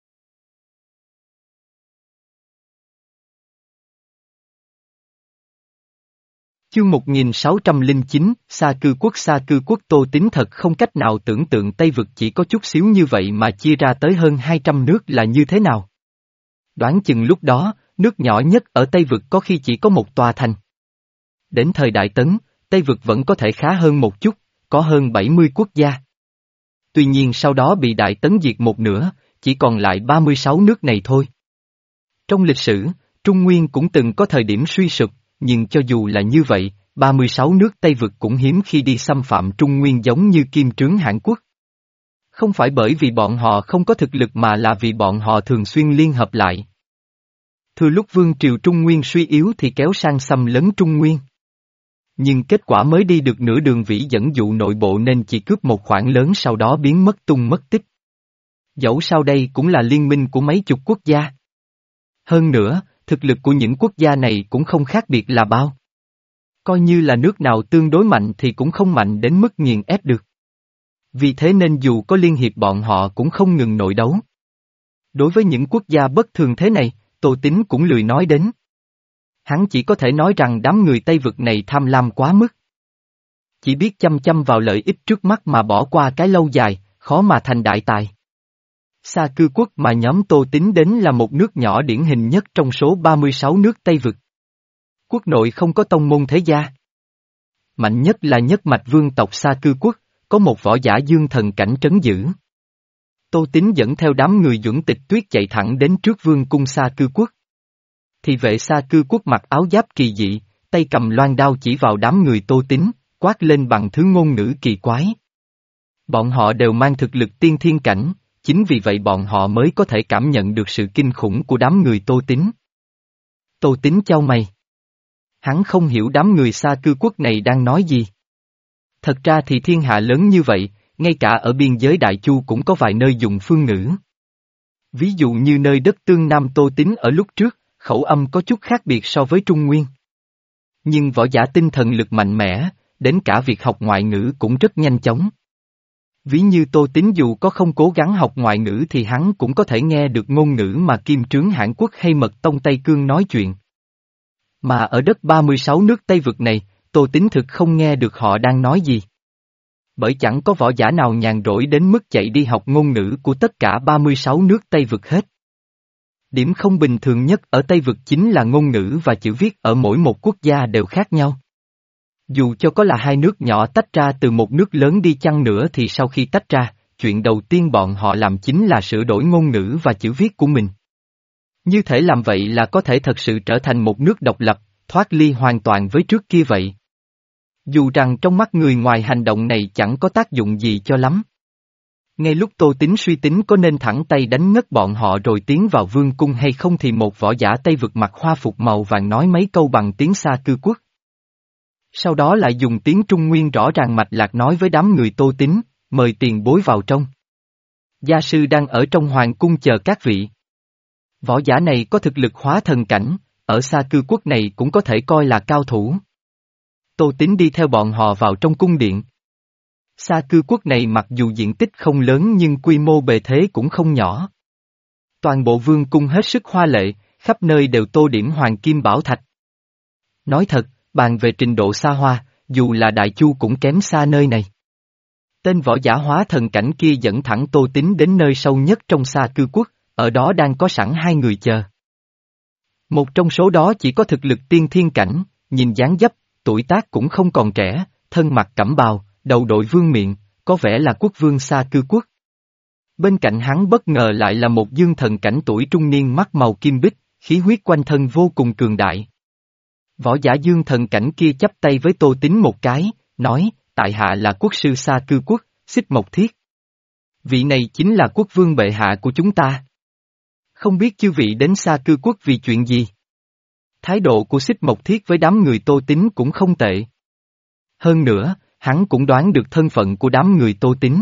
Chương một nghìn sáu trăm lẻ chín, Sa Cư Quốc Sa Cư Quốc Tô Tín thật không cách nào tưởng tượng Tây vực chỉ có chút xíu như vậy mà chia ra tới hơn hai trăm nước là như thế nào. Đoán chừng lúc đó, nước nhỏ nhất ở Tây vực có khi chỉ có một tòa thành. Đến thời Đại Tấn, Tây vực vẫn có thể khá hơn một chút, có hơn bảy mươi quốc gia. Tuy nhiên sau đó bị Đại Tấn diệt một nửa, chỉ còn lại ba mươi sáu nước này thôi. Trong lịch sử, Trung Nguyên cũng từng có thời điểm suy sụp, nhưng cho dù là như vậy, ba mươi sáu nước Tây vực cũng hiếm khi đi xâm phạm Trung Nguyên giống như Kim Trướng Hãn Quốc. Không phải bởi vì bọn họ không có thực lực mà là vì bọn họ thường xuyên liên hợp lại. Thừa lúc vương triều Trung Nguyên suy yếu thì kéo sang xâm lấn Trung Nguyên. Nhưng kết quả mới đi được nửa đường vĩ dẫn dụ nội bộ nên chỉ cướp một khoản lớn sau đó biến mất tung mất tích. Dẫu sao đây cũng là liên minh của mấy chục quốc gia. Hơn nữa, thực lực của những quốc gia này cũng không khác biệt là bao. Coi như là nước nào tương đối mạnh thì cũng không mạnh đến mức nghiền ép được. Vì thế nên dù có liên hiệp bọn họ cũng không ngừng nội đấu. Đối với những quốc gia bất thường thế này, Tô Tín cũng lười nói đến. Hắn chỉ có thể nói rằng đám người Tây Vực này tham lam quá mức. Chỉ biết chăm chăm vào lợi ích trước mắt mà bỏ qua cái lâu dài, khó mà thành đại tài. Sa Cư Quốc mà nhóm Tô Tín đến là một nước nhỏ điển hình nhất trong số ba mươi sáu nước Tây Vực. Quốc nội không có tông môn thế gia. Mạnh nhất là nhất mạch vương tộc Sa Cư Quốc, có một võ giả dương thần cảnh trấn giữ. Tô Tín dẫn theo đám người Duẩn Tịch Tuyết chạy thẳng đến trước vương cung Sa Cư Quốc. Thị vệ Sa Cư Quốc mặc áo giáp kỳ dị, tay cầm loan đao chỉ vào đám người Tô Tín, quát lên bằng thứ ngôn ngữ kỳ quái. Bọn họ đều mang thực lực tiên thiên cảnh, chính vì vậy bọn họ mới có thể cảm nhận được sự kinh khủng của đám người Tô Tín. Tô Tín chau mày. Hắn không hiểu đám người Sa Cư Quốc này đang nói gì. Thật ra thì thiên hạ lớn như vậy, ngay cả ở biên giới Đại Chu cũng có vài nơi dùng phương ngữ. Ví dụ như nơi đất Tương Nam Tô Tín ở lúc trước, khẩu âm có chút khác biệt so với Trung Nguyên. Nhưng võ giả tinh thần lực mạnh mẽ, đến cả việc học ngoại ngữ cũng rất nhanh chóng. Ví như Tô Tín dù có không cố gắng học ngoại ngữ thì hắn cũng có thể nghe được ngôn ngữ mà Kim Trướng Hãn Quốc hay Mật Tông Tây Cương nói chuyện. Mà ở đất ba mươi sáu nước Tây Vực này, Tô Tín thực không nghe được họ đang nói gì. Bởi chẳng có võ giả nào nhàn rỗi đến mức chạy đi học ngôn ngữ của tất cả ba mươi sáu nước Tây Vực hết. Điểm không bình thường nhất ở Tây Vực chính là ngôn ngữ và chữ viết ở mỗi một quốc gia đều khác nhau. Dù cho có là hai nước nhỏ tách ra từ một nước lớn đi chăng nữa thì sau khi tách ra, chuyện đầu tiên bọn họ làm chính là sửa đổi ngôn ngữ và chữ viết của mình. Như thể làm vậy là có thể thật sự trở thành một nước độc lập, thoát ly hoàn toàn với trước kia vậy. Dù rằng trong mắt người ngoài hành động này chẳng có tác dụng gì cho lắm. Ngay lúc Tô Tín suy tính có nên thẳng tay đánh ngất bọn họ rồi tiến vào vương cung hay không thì một võ giả Tây Vực mặc hoa phục màu vàng nói mấy câu bằng tiếng Sa Cư Quốc. Sau đó lại dùng tiếng Trung Nguyên rõ ràng mạch lạc nói với đám người Tô Tín, mời tiền bối vào trong. Gia sư đang ở trong hoàng cung chờ các vị. Võ giả này có thực lực hóa thần cảnh, ở Sa Cư Quốc này cũng có thể coi là cao thủ. Tô Tín đi theo bọn họ vào trong cung điện. Sa Cư Quốc này mặc dù diện tích không lớn nhưng quy mô bề thế cũng không nhỏ. Toàn bộ vương cung hết sức hoa lệ, khắp nơi đều tô điểm hoàng kim bảo thạch. Nói thật, bàn về trình độ xa hoa, dù là Đại Chu cũng kém xa nơi này. Tên võ giả hóa thần cảnh kia dẫn thẳng Tô Tín đến nơi sâu nhất trong Sa Cư Quốc, ở đó đang có sẵn hai người chờ. Một trong số đó chỉ có thực lực tiên thiên cảnh, nhìn dáng dấp, tuổi tác cũng không còn trẻ, thân mặc cẩm bào, đầu đội vương miện, có vẻ là quốc vương Sa Cư Quốc. Bên cạnh hắn bất ngờ lại là một dương thần cảnh tuổi trung niên mắt màu kim bích, khí huyết quanh thân vô cùng cường đại. Võ giả dương thần cảnh kia chắp tay với Tô Tín một cái, nói, tại hạ là quốc sư Sa Cư Quốc, Xích Mộc Thiết. Vị này chính là quốc vương bệ hạ của chúng ta. Không biết chư vị đến Sa Cư Quốc vì chuyện gì? Thái độ của Xích Mộc Thiết với đám người Tô Tín cũng không tệ. Hơn nữa, hắn cũng đoán được thân phận của đám người Tô Tín.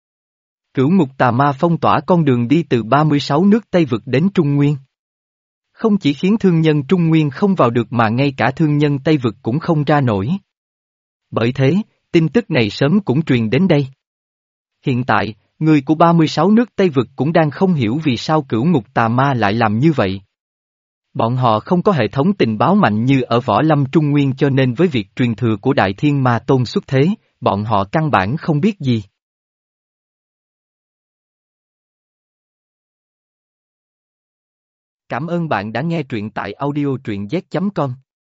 Cửu ngục tà ma phong tỏa con đường đi từ ba mươi sáu nước Tây Vực đến Trung Nguyên. Không chỉ khiến thương nhân Trung Nguyên không vào được mà ngay cả thương nhân Tây Vực cũng không ra nổi. Bởi thế, tin tức này sớm cũng truyền đến đây. Hiện tại, người của ba mươi sáu nước Tây Vực cũng đang không hiểu vì sao cửu ngục tà ma lại làm như vậy. Bọn họ không có hệ thống tình báo mạnh như ở Võ Lâm Trung Nguyên cho nên với việc truyền thừa của Đại Thiên Ma Tôn xuất thế, bọn họ căn bản không biết gì. Cảm ơn bạn đã nghe truyện tại audio truyện z chấm com.